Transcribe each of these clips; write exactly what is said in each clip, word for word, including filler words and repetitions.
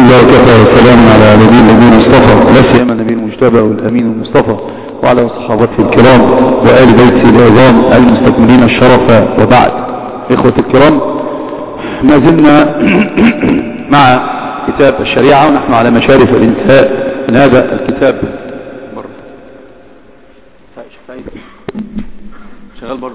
لله وكفى والسلام على نبي الذين اصطفى لا سيما النبي المجتبى والامين المصطفى وعلى صحابته الكرام وآل بيته العظام المستكملين الشرف. وبعد، إخوة الكرام، ما زلنا مع كتاب الشريعة ونحن على مشارف الانتهاء من هذا الكتاب. شغال برضه.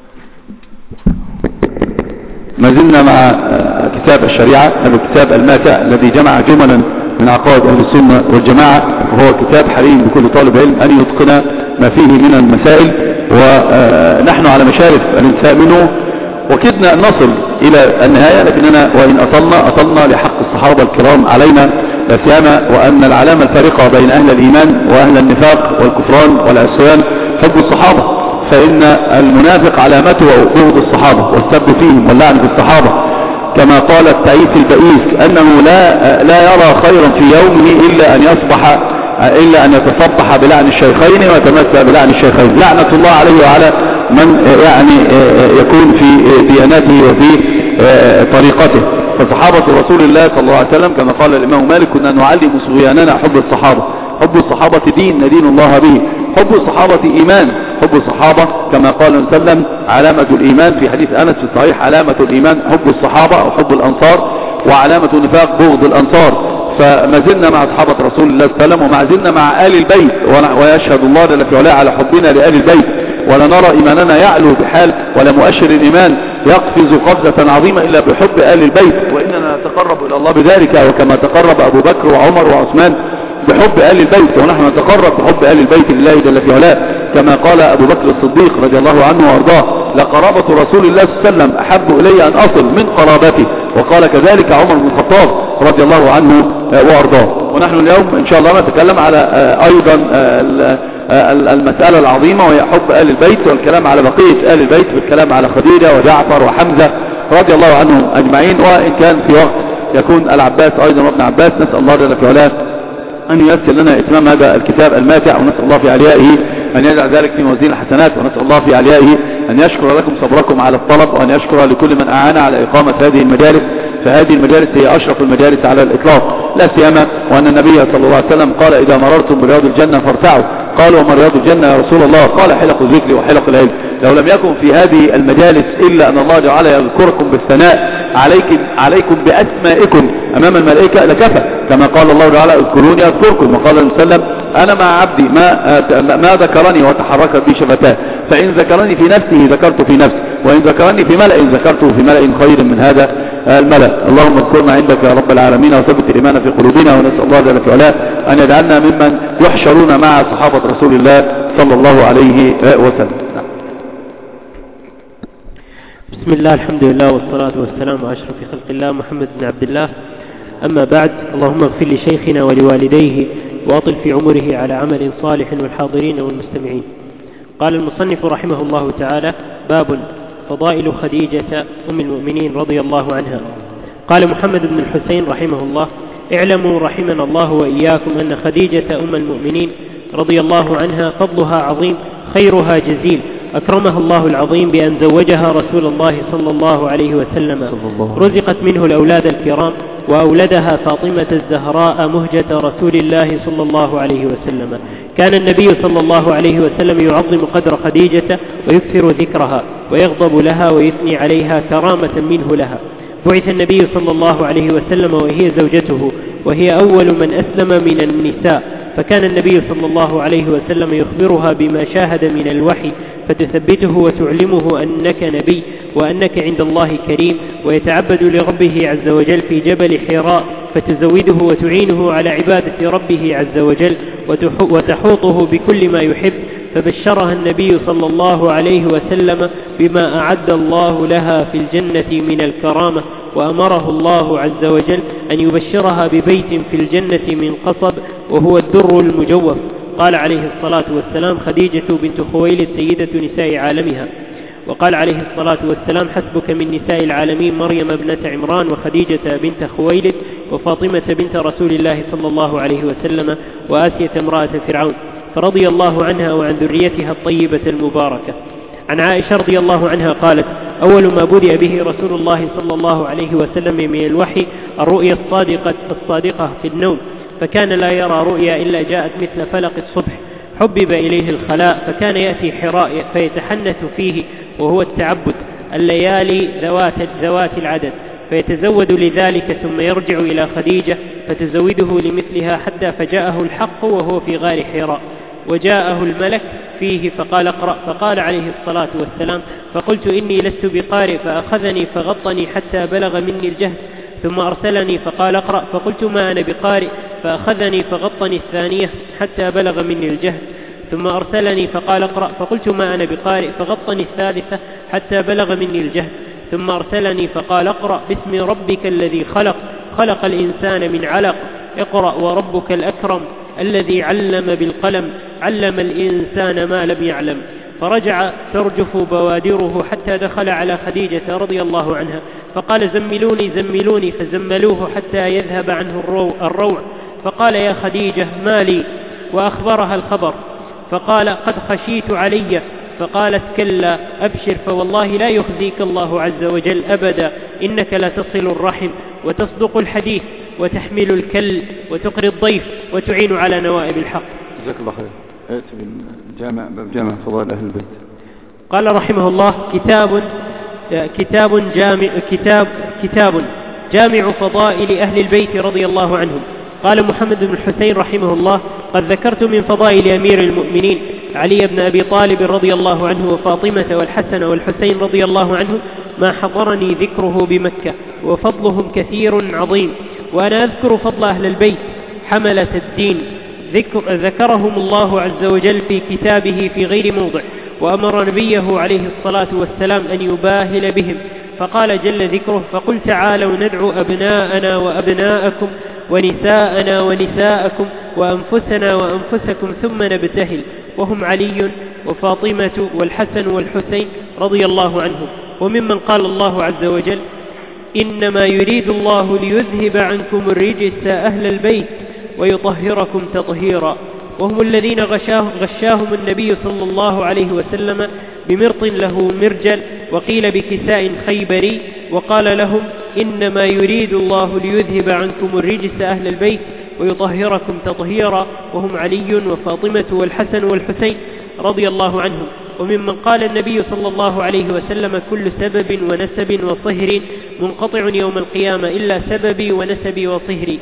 ما زلنا مع كتاب الشريعة، هذا الكتاب الماتع الذي جمع جملا من عقائد أهل السنة والجماعة، وهو كتاب حري بكل طالب علم أن يتقن ما فيه من المسائل، ونحن على مشارف الانتهاء منه وكدنا أن نصل إلى النهاية، لكننا وإن أصلنا أصلنا لحق الصحابة الكرام علينا لا سيما، وأن العلامة الفارقة بين أهل الإيمان وأهل النفاق والكفران والعصيان حب الصحابة، فإن المنافق علامته بغض الصحابة والسب فيهم واللعن في الصحابة، كما قال التعيس البئيس أنه لا لا يرى خيرا في يومه إلا أن يصبح إلا أن يتصبح بلعن الشيخين ويتمسى بلعن الشيخين. لعنة الله عليه وعلى من يعني يكون في ديانته وفي طريقته. فصحابة رسول الله صلى الله عليه وسلم كما قال الإمام مالك: كنا نعلم صبياننا حب الصحابة. حب الصحابة دين ندين الله به، حب الصحابة إيمان، حب الصحابة كما قال النبي صلى الله عليه وسلم علامة الإيمان في حديث أنس في الصحيح: علامة الإيمان حب الصحابة أو حب الأنصار، وعلامة النفاق بغض الأنصار. فما زلنا مع أصحابة رسول الله صلى الله عليه وسلم، وما زلنا مع آل البيت، ويشهد الله جل في علاه على حبنا لآل البيت، ولا نرى إيماننا يعلو بحال ولا مؤشر الإيمان يقفز قفزة عظيمة إلا بحب آل البيت، وإننا نتقرب إلى الله بذلك، وكما تقرب أبو بكر وعمر وعثمان بحب آل البيت، ونحن نتقرب بحب آل البيت لله جل في علاه، كما قال أبو بكر الصديق رضي الله عنه وارضاه: لقرابة رسول الله صلى الله عليه وسلم أحب إلي أن أصل من قرابته. وقال كذلك عمر بن الخطاب رضي الله عنه وارضاه. ونحن اليوم إن شاء الله نتكلم على أيضا المسألة العظيمة وهي حب آل البيت، والكلام على بقية آل البيت بالكلام على خديجة وجعفر وحمزة رضي الله عنهم أجمعين، وإن كان في وقت يكون العباس أيضا وابن عباس. نسأل الله جل في علاه أن ييسر لنا إتمام هذا الكتاب الماتع، ونسأل الله في عليائه أن يجعل ذلك في موازين الحسنات، ونسأل الله في عليائه أن يشكر لكم صبركم على الطلب، وأن يشكر لكل من أعان على إقامة هذه المجالس، فهذه المجالس هي أشرف المجالس على الإطلاق لا سيما، وأن النبي صلى الله عليه وسلم قال: إذا مررتم برياض الجنة فارتعوا. قالوا: وما رياض الجنة يا رسول الله؟ قال: حلق الذكر وحلق العلم. لو لم يكن في هذه المجالس إلا أن الله جعل يذكركم بالثناء عليكم, عليكم بأسمائكم أمام الملائكة لكفى، كما قال الله تعالى: اذكروني أذكركم. وقال النبي صلى الله عليه وسلم: أنا مع عبدي ما, ما ذكرني وتحركت بي شفتاه، فإن ذكرني في نفسه ذكرت في نفسي، وإن ذكرني في ملأ ذكرته في ملأ خير من هذا الملأ. اللهم اذكرنا عندك يا رب العالمين، وثبت الإيمان في قلوبنا، ونسأل الله جل في علاه أن يجعلنا ممن يحشرون مع صحابة رسول الله صلى الله عليه وسلم. بسم الله، الحمد لله، والصلاة والسلام على أشرف خلق الله محمد بن عبد الله. أما بعد، اللهم اغفر لشيخنا ولوالديه وأطل في عمره على عمل صالح والحاضرين والمستمعين. قال المصنف رحمه الله تعالى: باب فضائل خديجة أم المؤمنين رضي الله عنها. قال محمد بن الحسين رحمه الله: اعلموا رحمنا الله وإياكم أن خديجة أم المؤمنين رضي الله عنها فضلها عظيم، خيرها جزيل، أكرمها الله العظيم بأن زوجها رسول الله صلى الله عليه وسلم، رزقت منه الأولاد الكرام، وأولدها فاطمة الزهراء مهجة رسول الله صلى الله عليه وسلم. كان النبي صلى الله عليه وسلم يعظم قدر خديجة ويكثر ذكرها، ويغضب لها ويثني عليها كرامة منه لها. بعث النبي صلى الله عليه وسلم وهي زوجته، وهي أول من أسلم من النساء، فكان النبي صلى الله عليه وسلم يخبرها بما شاهد من الوحي، فتثبته وتعلمه أنك نبي وأنك عند الله كريم، ويتعبد لربه عز وجل في جبل حراء، فتزوده وتعينه على عبادة ربه عز وجل، وتحوطه بكل ما يحب. فبشرها النبي صلى الله عليه وسلم بما أعد الله لها في الجنة من الكرامة، وأمره الله عز وجل أن يبشرها ببيت في الجنة من قصب وهو الدر المجوف. قال عليه الصلاة والسلام: خديجة بنت خويلد سيدة نساء عالمها. وقال عليه الصلاة والسلام: حسبك من نساء العالمين مريم ابنة عمران، وخديجة بنت خويلد، وفاطمة بنت رسول الله صلى الله عليه وسلم، وآسية امرأة فرعون، فرضي الله عنها وعن ذريتها الطيبة المباركة. عن عائشة رضي الله عنها قالت: أول ما بدأ به رسول الله صلى الله عليه وسلم من الوحي الرؤيا الصادقة, الصادقة في النوم، فكان لا يرى رؤيا إلا جاءت مثل فلق الصبح. حبب إليه الخلاء فكان يأتي حراء فيتحنث فيه، وهو التعبد، الليالي ذوات, ذوات العدد، فيتزود لذلك ثم يرجع إلى خديجة فتزوده لمثلها، حتى فجاءه الحق وهو في غار حراء، وجاءه الملك فيه فقال: اقرأ. فقال عليه الصلاة والسلام: فقلت إني لست بقارئ، فأخذني فغطني حتى بلغ مني الجهد، ثم أرسلني فقال: اقرأ. فقلت: ما أنا بقارئ، فأخذني فغطني الثانية حتى بلغ مني الجهد، ثم أرسلني فقال: اقرأ. فقلت: ما أنا بقارئ، فغطني الثالثة حتى بلغ مني الجهد، ثم أرسلني فقال: اقرأ باسم ربك الذي خلق خلق الإنسان من علق، اقرأ وربك الأكرم الذي علم بالقلم علم الإنسان ما لم يعلم. فرجع ترجف بوادره حتى دخل على خديجة رضي الله عنها فقال: زملوني زملوني، فزملوه حتى يذهب عنه الروع. فقال: يا خديجة ما لي؟ وأخبرها الخبر، فقال: قد خشيت علي. فقالت: كلا أبشر، فوالله لا يخزيك الله عز وجل أبدا، إنك لا تصل الرحم وتصدق الحديث وتحمل الكل وتقري الضيف وتعين على نوائب الحق. جزاك الله خير. آية بالجامع بجامع فضائل أهل البيت. قال رحمه الله: كتاب كتاب جامع كتاب كتاب جامع فضائل أهل البيت رضي الله عنهم. قال محمد بن الحسين رحمه الله: قد ذكرت من فضائل أمير المؤمنين علي بن أبي طالب رضي الله عنه وفاطمة والحسن والحسين رضي الله عنه ما حضرني ذكره بمكة، وفضلهم كثير عظيم. وأنا أذكر فضل أهل البيت حملة الدين، ذكر ذكرهم الله عز وجل في كتابه في غير موضع، وأمر نبيه عليه الصلاة والسلام أن يباهل بهم، فقال جل ذكره: فقل تعالوا ندعو أبناءنا وأبناءكم ونساءنا ونساءكم وأنفسنا وأنفسكم ثم نبتهل، وهم علي وفاطمة والحسن والحسين رضي الله عنهم. وممن قال الله عز وجل: إنما يريد الله ليذهب عنكم الرجس أهل البيت ويطهركم تطهيرا، وهم الذين غشاه غشاهم النبي صلى الله عليه وسلم بمرط له مرجل، وقيل بكساء خيبري، وقال لهم: إنما يريد الله ليذهب عنكم الرجس أهل البيت ويطهركم تطهيرا، وهم علي وفاطمة والحسن والحسين رضي الله عنهم. وممن قال النبي صلى الله عليه وسلم: كل سبب ونسب وصهر منقطع يوم القيامة إلا سببي ونسبي وصهري.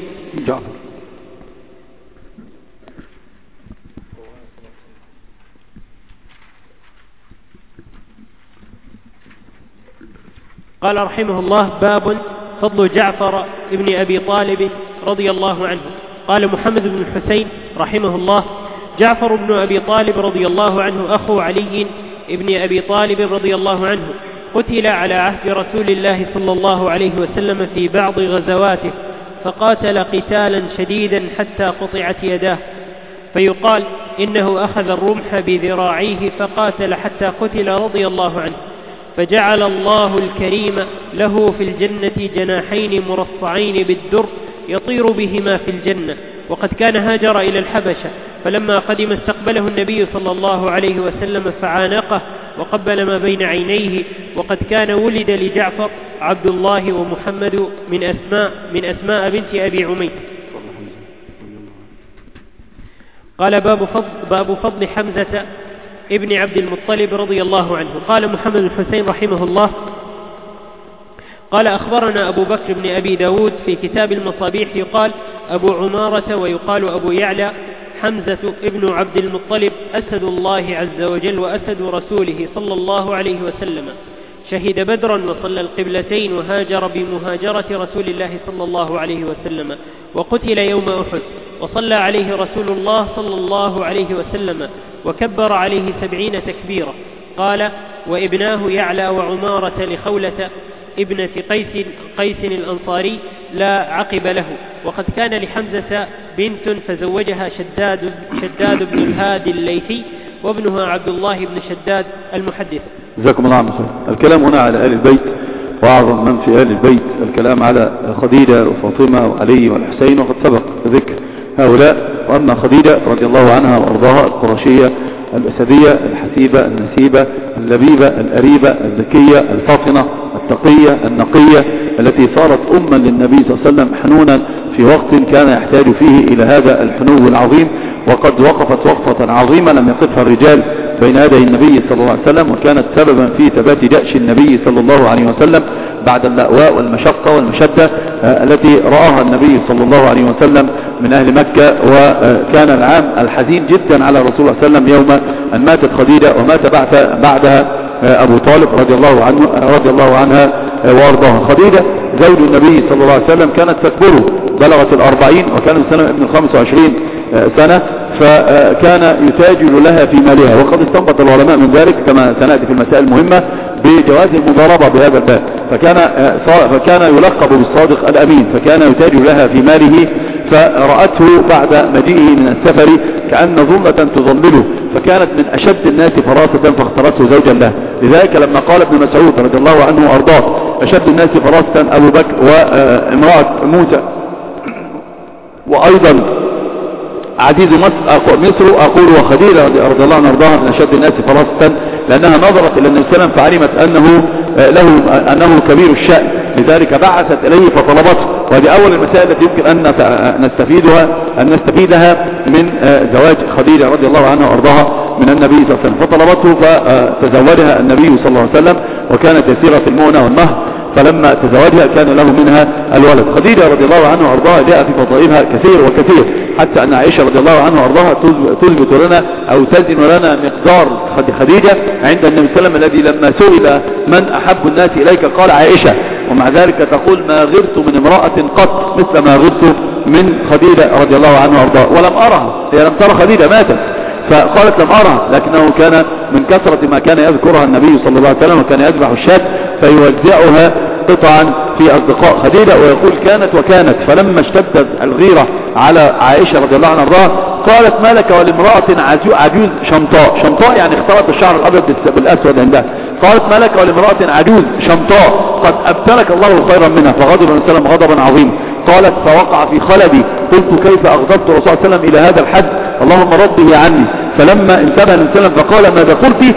قال رحمه الله: باب فضل جعفر ابن أبي طالب رضي الله عنه. قال محمد بن الحسين رحمه الله: جعفر بن أبي طالب رضي الله عنه أخو علي ابن أبي طالب رضي الله عنه، قتل على عهد رسول الله صلى الله عليه وسلم في بعض غزواته، فقاتل قتالا شديدا حتى قطعت يداه، فيقال إنه أخذ الرمح بذراعيه فقاتل حتى قتل رضي الله عنه. فجعل الله الكريم له في الجنة جناحين مرصعين بالدر يطير بهما في الجنة. وقد كان هاجر إلى الحبشة، فلما قدم استقبله النبي صلى الله عليه وسلم فعانقه وقبل ما بين عينيه. وقد كان ولد لجعفر عبد الله ومحمد من أسماء من أسماء بنت أبي عمير. قال: باب فضل, باب فضل حمزة ابن عبد المطلب رضي الله عنه. قال محمد الحسين رحمه الله: قال: أخبرنا أبو بكر بن أبي داود في كتاب المصابيح، يقال أبو عمارة ويقال أبو يعلى، حمزة ابن عبد المطلب أسد الله عز وجل وأسد رسوله صلى الله عليه وسلم، شهد بدرا وصلى القبلتين وهاجر بمهاجرة رسول الله صلى الله عليه وسلم، وقتل يوم أحد، وصلى عليه رسول الله صلى الله عليه وسلم وكبر عليه سبعين تكبيرا. قال: وابناه يعلى وعمارة لخولة ابنة قيس, قيس الأنصاري لا عقب له. وقد كان لحمزة بنت فزوجها شداد, شداد بن الهادي الليثي، وابنها عبد الله بن شداد المحدث. جزاكم الله خير. الكلام هنا على آل البيت، وأعظم من في آل البيت الكلام على خديجة وفاطمة وعلي والحسين، وقد سبق ذكر هؤلاء. وأما خديجة رضي الله عنها وأرضاها القرشية الأسدية الحسيبة النسيبة اللبيبة الأريبة الذكية الفاطنة التقية النقية، التي صارت أما للنبي صلى الله عليه وسلم حنونا في وقت كان يحتاج فيه إلى هذا الحنو العظيم. وقد وقفت وقفة عظيمة لم يقفها الرجال بين يدي النبي صلى الله عليه وسلم، وكانت سببا في ثبات جأش النبي صلى الله عليه وسلم بعد اللأواء والمشقة والمشدة التي رآها النبي صلى الله عليه وسلم من أهل مكة. وكان العام الحزين جدا على رسول الله صلى الله عليه وسلم يوم أن ماتت خديجة ومات بعدها أبو طالب رضي الله عنه رضي الله عنها وارضاها. خديجة زوج النبي صلى الله عليه وسلم كانت تكبره، بلغت الأربعين، وكان سنة ابن الخمس وعشرين سنة، فكان يتاجر لها في مالها. وقد استنبط العلماء من ذلك كما سنأتي في المسائل المهمة بجواز المضاربة بهذا الباب. فكان فكان يلقب بالصادق الأمين، فكان يتاجر لها في ماله، فرأته بعد مجيئه من السفر كأن ظلة تظلله، فكانت من أشد الناس فراسة فاختارته زوجا له. لذلك لما قال ابن مسعود رضي الله عنه وأرضاه أشد الناس فراسة أبو بكر وامرأة موسى وأيضا عزيز مصر أقول وخديجة رضي الله عنها وارضاها من أشد الناس فراسة، لأنها نظرت إلى النبي صلى الله عليه وسلم فعلمت أنه له أنه كبير الشأن، لذلك بعثت إليه فطلبته. وهذه أول المسائل التي يمكن أن نستفيدها أن نستفيدها من زواج خديجة رضي الله عنها وارضاها من النبي صلى الله عليه وسلم. فطلبته فتزوجها النبي صلى الله عليه وسلم، وكانت يسيرة المؤنة والمهر، فلما تزوجها كان له منها الولد. خديجة رضي الله عنها وارضاها جاء في فضائلها كثير وكثير، حتى أن عائشة رضي الله عنها وارضاها تثبت لنا أو تزن لنا مقدار خديجة عند النبي صلى الله عليه وسلم، الذي لما سئل من أحب الناس إليك قال عائشة، ومع ذلك تقول ما غرت من امرأة قط مثل ما غرت من خديجة رضي الله عنها وارضاها، ولم أرها، هي لم ترى خديجة ماتت، فقالت لم أرها، لكنه كان من كثرة ما كان يذكرها النبي صلى الله عليه وسلم، وكان يذبح الشاة فيوزعها قطعا في أصدقاء خديجة، ويقول كانت وكانت. فلما اشتدت الغيرة على عائشة رضي الله عنها وارضاها قالت ما لك ولامرأة عجوز شمطاء، شمطاء يعني اختلط الشعر الأبيض بالأسود عندها، قالت ما لك ولامرأة عجوز شمطاء قد أبتلك الله خيرا منها، فغضب النبي صلى الله عليه وسلم غضبا عظيما. قالت فوقع في خلدي، قلت كيف أغضبت الرسول صلى الله عليه وسلم إلى هذا الحد، اللهم رده عني. فلما انتبه النبي صلى الله عليه وسلم فقال ماذا قلت؟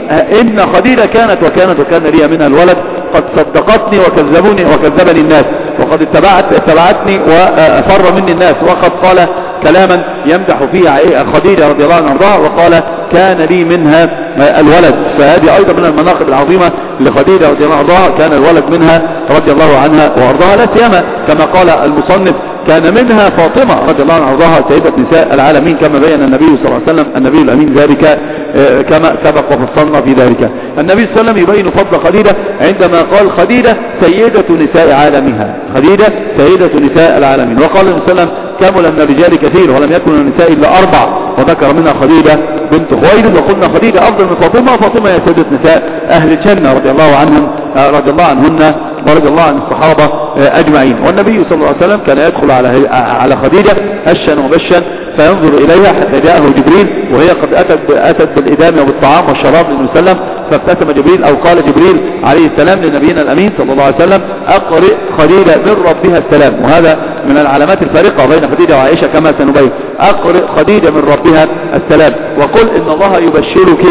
إن خديجة كانت وكانت وكان لي منها الولد، قد صدقتني وكذبوني وكذبني الناس، وقد اتبعت اتبعتني وفر مني الناس، وقد قال كلاما يمدح فيه خديجة رضي الله عنها وارضاها، وقال كان لي منها الولد. فهذه أيضا من المناقب العظيمة لخديجة رضي الله عنها وارضاها، كان الولد منها رضي الله عنها وارضاها، لا سيما كما قال المصنف كان منها فاطمة رضي الله عنها وارضاها سيدة نساء العالمين، كما بين النبي صلى الله عليه وسلم النبي الأمين ذلك كما سبق وفصلنا في ذلك. النبي صلى الله عليه وسلم يبين فضل خديجة عندما قال خديجة سيدة نساء عالمها، خديجة سيدة نساء العالمين. وقال النبي صلى الله عليه وسلم كمل من الرجال كثير ولم يكن النساء إلا أربع، وذكر منها خديجة بنت خويلد، وقلنا خديجة أفضل من فاطمة، وفاطمة هي سيدة نساء أهل الجنة رضي الله عنهم رضي الله عنهن ورضي الله عن الصحابة أجمعين. والنبي صلى الله عليه وسلم كان يدخل على على خديجة هشا وبشا فينظر إليها حتى جاءه جبريل وهي قد أتت أتت بالإدامة وبالطعام والشراب للنبي صلى الله عليه وسلم، فابتسم جبريل أو قال جبريل عليه السلام لنبينا الأمين صلى الله عليه وسلم أقرئ خديجة من ربها السلام. وهذا من العلامات الفارقة بين خديجة وعائشة كما سنبين، أقرئ خديجة من ربها السلام، وقل إن الله يبشرك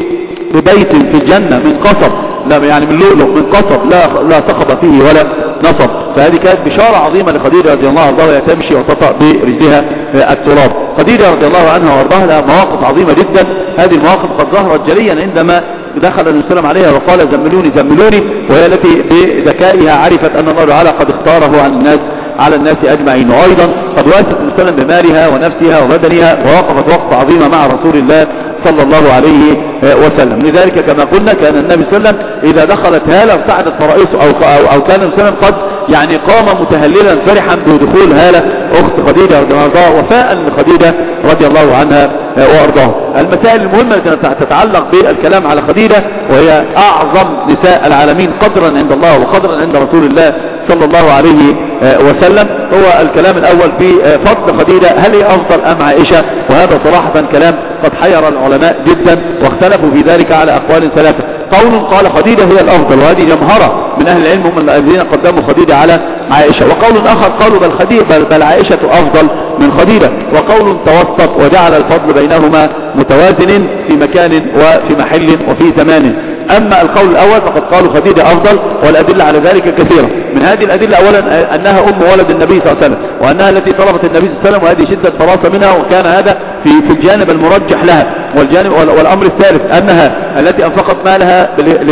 ببيت في الجنة من قصب، لا يعني من لؤلؤ من قصب لا لا صخب فيه ولا نصب. فهذه كانت بشارة عظيمة لخديجة رضي الله عنها وهي تمشي وتطأ برجلها التراب. خديجة رضي الله عنها وارضاها لها مواقف عظيمة جدا، هذه المواقف قد ظهرت جليا عندما دخل النبي صلى الله عليه وسلم عليها وقال زملوني زملوني، وهي التي بذكائها عرفت أن الله تعالى قد اختاره عن الناس على الناس أجمعين. وأيضا قد واست النبي صلى الله عليه وسلم بمالها ونفسها وبدنها، ووقفت وقفة عظيمة مع رسول الله صلى الله عليه وسلم. لذلك كما قلنا كان النبي صلى الله عليه وسلم إذا دخلت هالة ارتعدت فرائصه، أو, أو, أو كان النبي صلى الله عليه وسلم قد يعني قام متهللا فرحا بدخول هالة أخت خديجة رضي الله عنها، وفاء لخديجة رضي الله عنها وأرضاها. المسائل المهمة التي تتعلق بالكلام على خديجة، وهي أعظم نساء العالمين قدرا عند الله وقدرا عند رسول الله صلى الله عليه وسلم، هو الكلام الأول في فضل خديجة، هل هي أفضل أم عائشة؟ وهذا صراحة كلام قد حير العلماء جدا، واختلفوا في ذلك على أقوال ثلاثة. قول قال خديجة هي الأفضل، وهذه جمهرة من أهل العلم هم الذين قدموا خديجة على عائشة. وقول آخر قالوا بل خديجة بل, بل عائشة أفضل من خديجة. وقول توسط وجعل الفضل بينهما متوازن في مكان وفي محل وفي زمان. أما القول الأول فقد قالوا خديجة أفضل، والأدلة على ذلك كثيرة. من هذه الأدلة أولا أنها أم ولد النبي صلى الله عليه وسلم، وأنها التي طلبت النبي صلى الله عليه وسلم، وهذه شدة فراسة منها، وكان هذا في في الجانب المرجح لها. والجانب والأمر الثالث أنها التي أنفقت مالها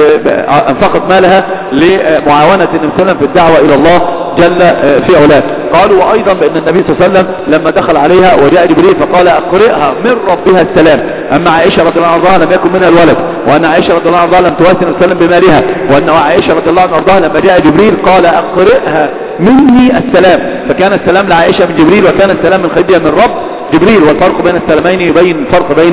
أنفقت مالها لمعاونة النبي صلى الله عليه وسلم في الدعوة إلى الله جل في علاه. قالوا وأيضا بأن النبي صلى الله عليه وسلم لما دخل عليها وجاء جبريل فقال أقرئها من ربها السلام. أما عائشة رضي الله عنها لم يكن منها الولد، وأن عائشة رضي الله عنها لم تواسي النبي صلى الله عليه وسلم بمالها، وأن عائشة رضي الله عنها لما جاء جبريل قال أقرئها مني السلام، فكان السلام لعائشة من جبريل، وكان السلام من خديجة من رب جبريل. والفرق بين السلامين يبين الفرق بين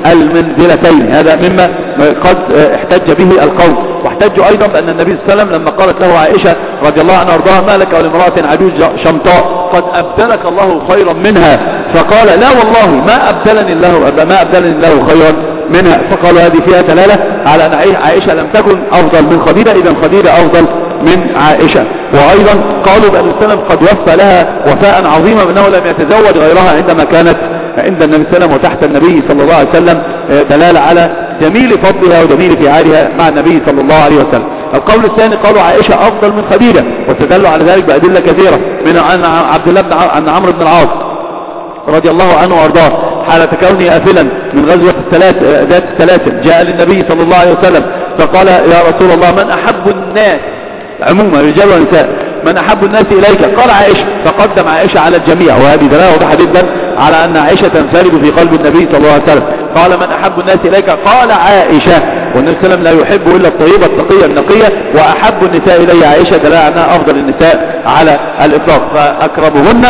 المنزلتين. هذا مما قد احتج به القوم. واحتجوا أيضا بأن النبي صلى الله عليه وسلم لما قالت له عائشة رضي الله عنها وارضاها ما لك ولامرأة عجوز شمطاء قد أبدلك الله خيرا منها، فقال لا والله ما أبدلني الله ما أبدلني الله خيرا منها. فقالوا هذه فيها دلالة على أن عائشة لم تكن أفضل من خديجة، إذا خديجة أفضل من عائشة. وأيضا قالوا بأن السلام قد وفى لها وفاء عظيما أنه لم يتزوج غيرها عندما كانت عند النبي صلى الله عليه وسلم وتحت النبي صلى الله عليه وسلم، دلالة على جميل فضلها وجميل فعالها مع النبي صلى الله عليه وسلم. القول الثاني قالوا عائشة أفضل من خديجة، واستدلوا على ذلك بأدلة كثيرة، من عن عبد الله بن عن عمرو بن العاص رضي الله عنه وارضاه حالة كونه آفلا من غزوة الثلاث ذات الثلاثة جاء للنبي صلى الله عليه وسلم فقال يا رسول الله من أحب الناس عموما رجال ونساء من أحب الناس إليك؟ قال عائشة، فقدم عائشة على الجميع، وهذه دلالة واضحة جدا على أن عائشة تنفرد في قلب النبي صلى الله عليه وسلم. قال من أحب الناس إليك؟ قال عائشة، والنبي صلى الله عليه وسلم لا يحب إلا الطيبة التقية النقية، وأحب النساء إلي عائشة دلالة أنها أفضل النساء على الإطلاق، فأقربهن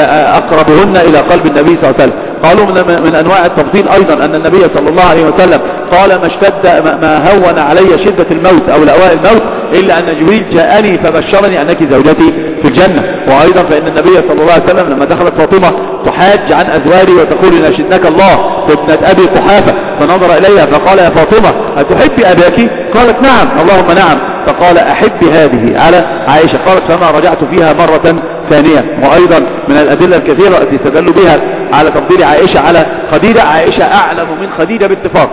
أقربهن إلى قلب النبي صلى الله عليه وسلم. قالوا من, من أنواع التفضيل أيضا أن النبي صلى الله عليه وسلم قال ما اشتد ما هون علي شدة الموت أو لواء الموت إلا أن جبريل جاءني فبشرني أنك زوجتي في الجنة. وأيضا فإن النبي صلى الله عليه وسلم لما دخلت فاطمة تحاج عن أزواجه وتقول ناشدناك الله ابنة أبي قحافة، فنظر إليها فقال يا فاطمة أتحبي أباك؟ قالت نعم اللهم نعم، فقال أحب هذه على عائشة، قالت فما رجعت فيها مرة ثانية. وأيضا من الأدلة الكثيرة التي استدلوا بها على تفضيل عائشة على خديجة، عائشة أعلم من خديجة باتفاق،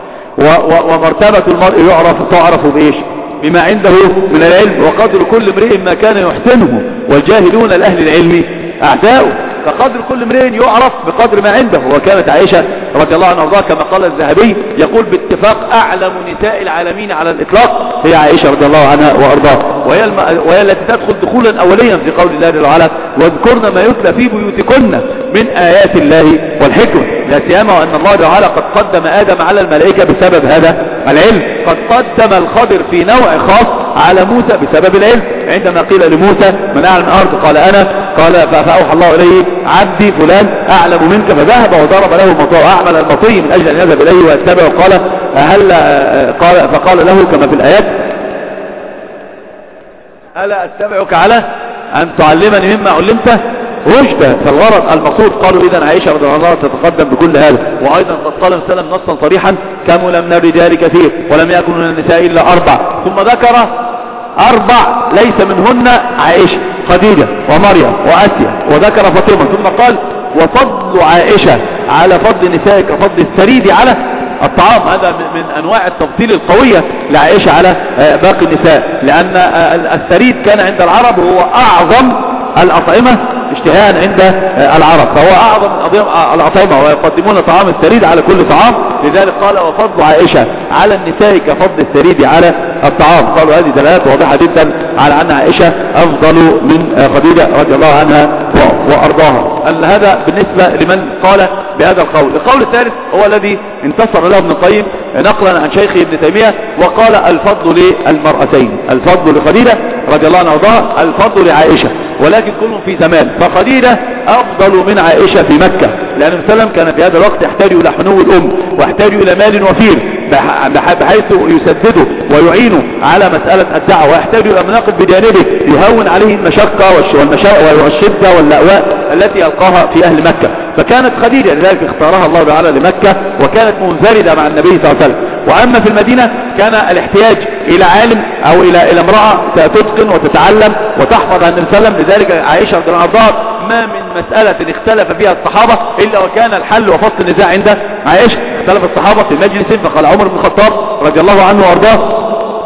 ومرتبة المرء يعرف تعرف بإيش؟ بما عنده من العلم، وقدر كل امرئ ما كان يحسنه، والجاهلون لأهل العلم أعداؤه، فقدر كل امرئ يعرف بقدر ما عنده. وكانت عائشة رضي الله عنها وارضاها كما قال الذهبي يقول باتفاق أعلم نساء العالمين على الإطلاق هي عائشة رضي الله عنها وارضاها، وهي, الم... وهي التي تدخل دخولا أوليا في قول الله جل وعلا واذكرن ما يتلى في بيوتكن من آيات الله والحكمة، لا سيما وأن الله جل وعلا قد قدم آدم على الملائكة بسبب هذا العلم، قد قدم الخضر في نوع خاص على موسى بسبب العلم. عندما قيل لموسى من أعلم الأرض قال أنا، قال فأوحى الله إليه عبدي فلان أعلم منك، فذهب وضرب له المطاع أعمل المطي من أجل أن يذهب إليه ويتبعه، قال هل قال فقال له كما في الآيات ألا أتبعك على أن تعلمني مما علمته رشدا. فالغرض المقصود قالوا إذن عائشة رضي الله عنها تتقدم بكل هذا. وأيضا قد قال السلام نصا صريحا كمل من الرجال كثير ولم يكن من النساء إلا أربع، ثم ذكر أربع ليس منهن عائشة خديجة ومريم وآسيا وذكر فاطمة، ثم قال وفضل عائشة على فضل نسائك كفضل الثريد على الطعام. هذا من أنواع التفضيل القوية لعائشة على باقي النساء، لأن الثريد كان عند العرب هو أعظم الأطعمة اشتهاء عند العرب، فهو أعظم الأطعمة ويقدمون طعام الثريد على كل طعام، لذلك قال وفضل عائشة على النساء كفضل الثريد على الطعام. قالوا هذه دلالات واضحة جدا على أن عائشة أفضل من خديجة رضي الله عنها وأرضاها. هذا بالنسبة لمن قال بهذا القول. القول الثالث هو الذي انتصر له ابن القيم نقلا عن شيخه ابن تيمية، وقال الفضل للمرأتين، الفضل لخديجة رضي الله عنها وارضاها، الفضل لعائشة، ولكن كلهم في زمان، فخديجة أفضل من عائشة في مكة، لأن النبي صلى الله عليه وسلم كان في هذا الوقت يحتاج إلى حنو الأم ويحتاج إلى مال وفير بحيث يسدده ويعينه على مسألة الدعوة، ويحتاج إلى مناقب بجانبه يهون عليه المشقة والشدة واللأواء التي يلقاها في أهل مكة. فكانت خديجة لذلك اختارها الله تعالى لمكة، وكانت منفردة مع النبي صلى الله عليه وسلم. وأما في المدينة كان الاحتياج إلى عالم أو إلى إلى امرأة تتقن وتتعلم وتحفظ عن النبي صلى الله عليه وسلم. لذلك عائشة رضي الله عنها ما من مسألة اختلف فيها الصحابة إلا وكان الحل وفصل النزاع عند عائشة. اختلف الصحابة في مجلس فقال عمر بن الخطاب رضي الله عنه وارضاه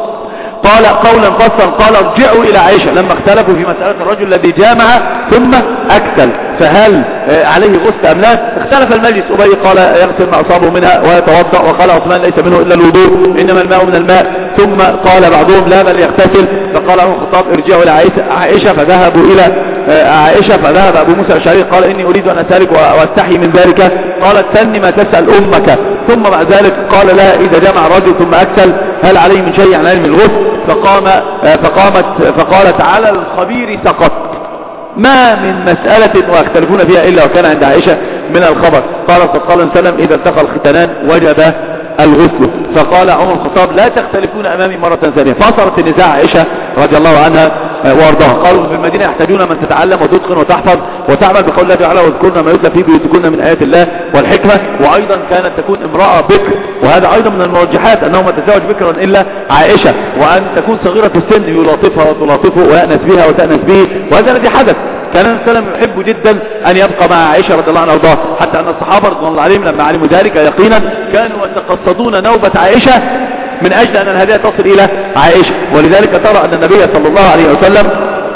قال قولا فصلا قال ارجعوا إلى عائشة لما اختلفوا في مسألة الرجل الذي جامع ثم أكتل فهل عليه غسل أم لا. اختلف المجلس، أبي قال يغسل ما أصابه منها ويتوضأ، وقال عثمان ليس منه إلا الوضوء إنما الماء من الماء. ثم قال بعضهم لا بل يغتسل، فقال عمر الخطاب ارجعوا إلى عائشة. فذهبوا إلى عائشة، فذهب أبو موسى الأشعري قال إني أريد أن أسألك وأستحي من ذلك. قالت سن ما تسأل أمك. ثم بعد ذلك قال لها إذا جمع رجل ثم أكتل هل عليه من شيء عن علم الغسل؟ فقام فقامت فقالت على الخبير سقط. ما من مسألة واختلفون فيها إلا وكان عند عائشة من الخبر. قال صلى الله عليه وسلم إذا التقى الختانان وجب الغسل. فقال عمر الخطاب لا تختلفون أمامي مرة ثانية. فصارت النزاع عائشة رضي الله عنها وارضاها. قالوا في المدينة يحتاجون من تتعلم وتتقن وتحفظ وتعمل بقول الله تعالى واذكرن ما يتلى في بيوتكن من آيات الله والحكمة. وأيضا كانت تكون امرأة بكر، وهذا أيضا من المرجحات أنه ما تزوج بكرا إلا عائشة، وأن تكون صغيرة السن يلاطفها وتلاطفه ويأنس بها وتأنس به، وهذا الذي حدث. كان النبي صلى الله عليه وسلم يحب جدا أن يبقى مع عائشة رضي الله عنها وارضاها، حتى أن الصحابة رضي الله عليهم لما علموا ذلك يقينا كانوا يتقصدون نوبة عائشة من أجل أن الهدايا تصل إلى عائشة. ولذلك ترى أن النبي صلى الله عليه وسلم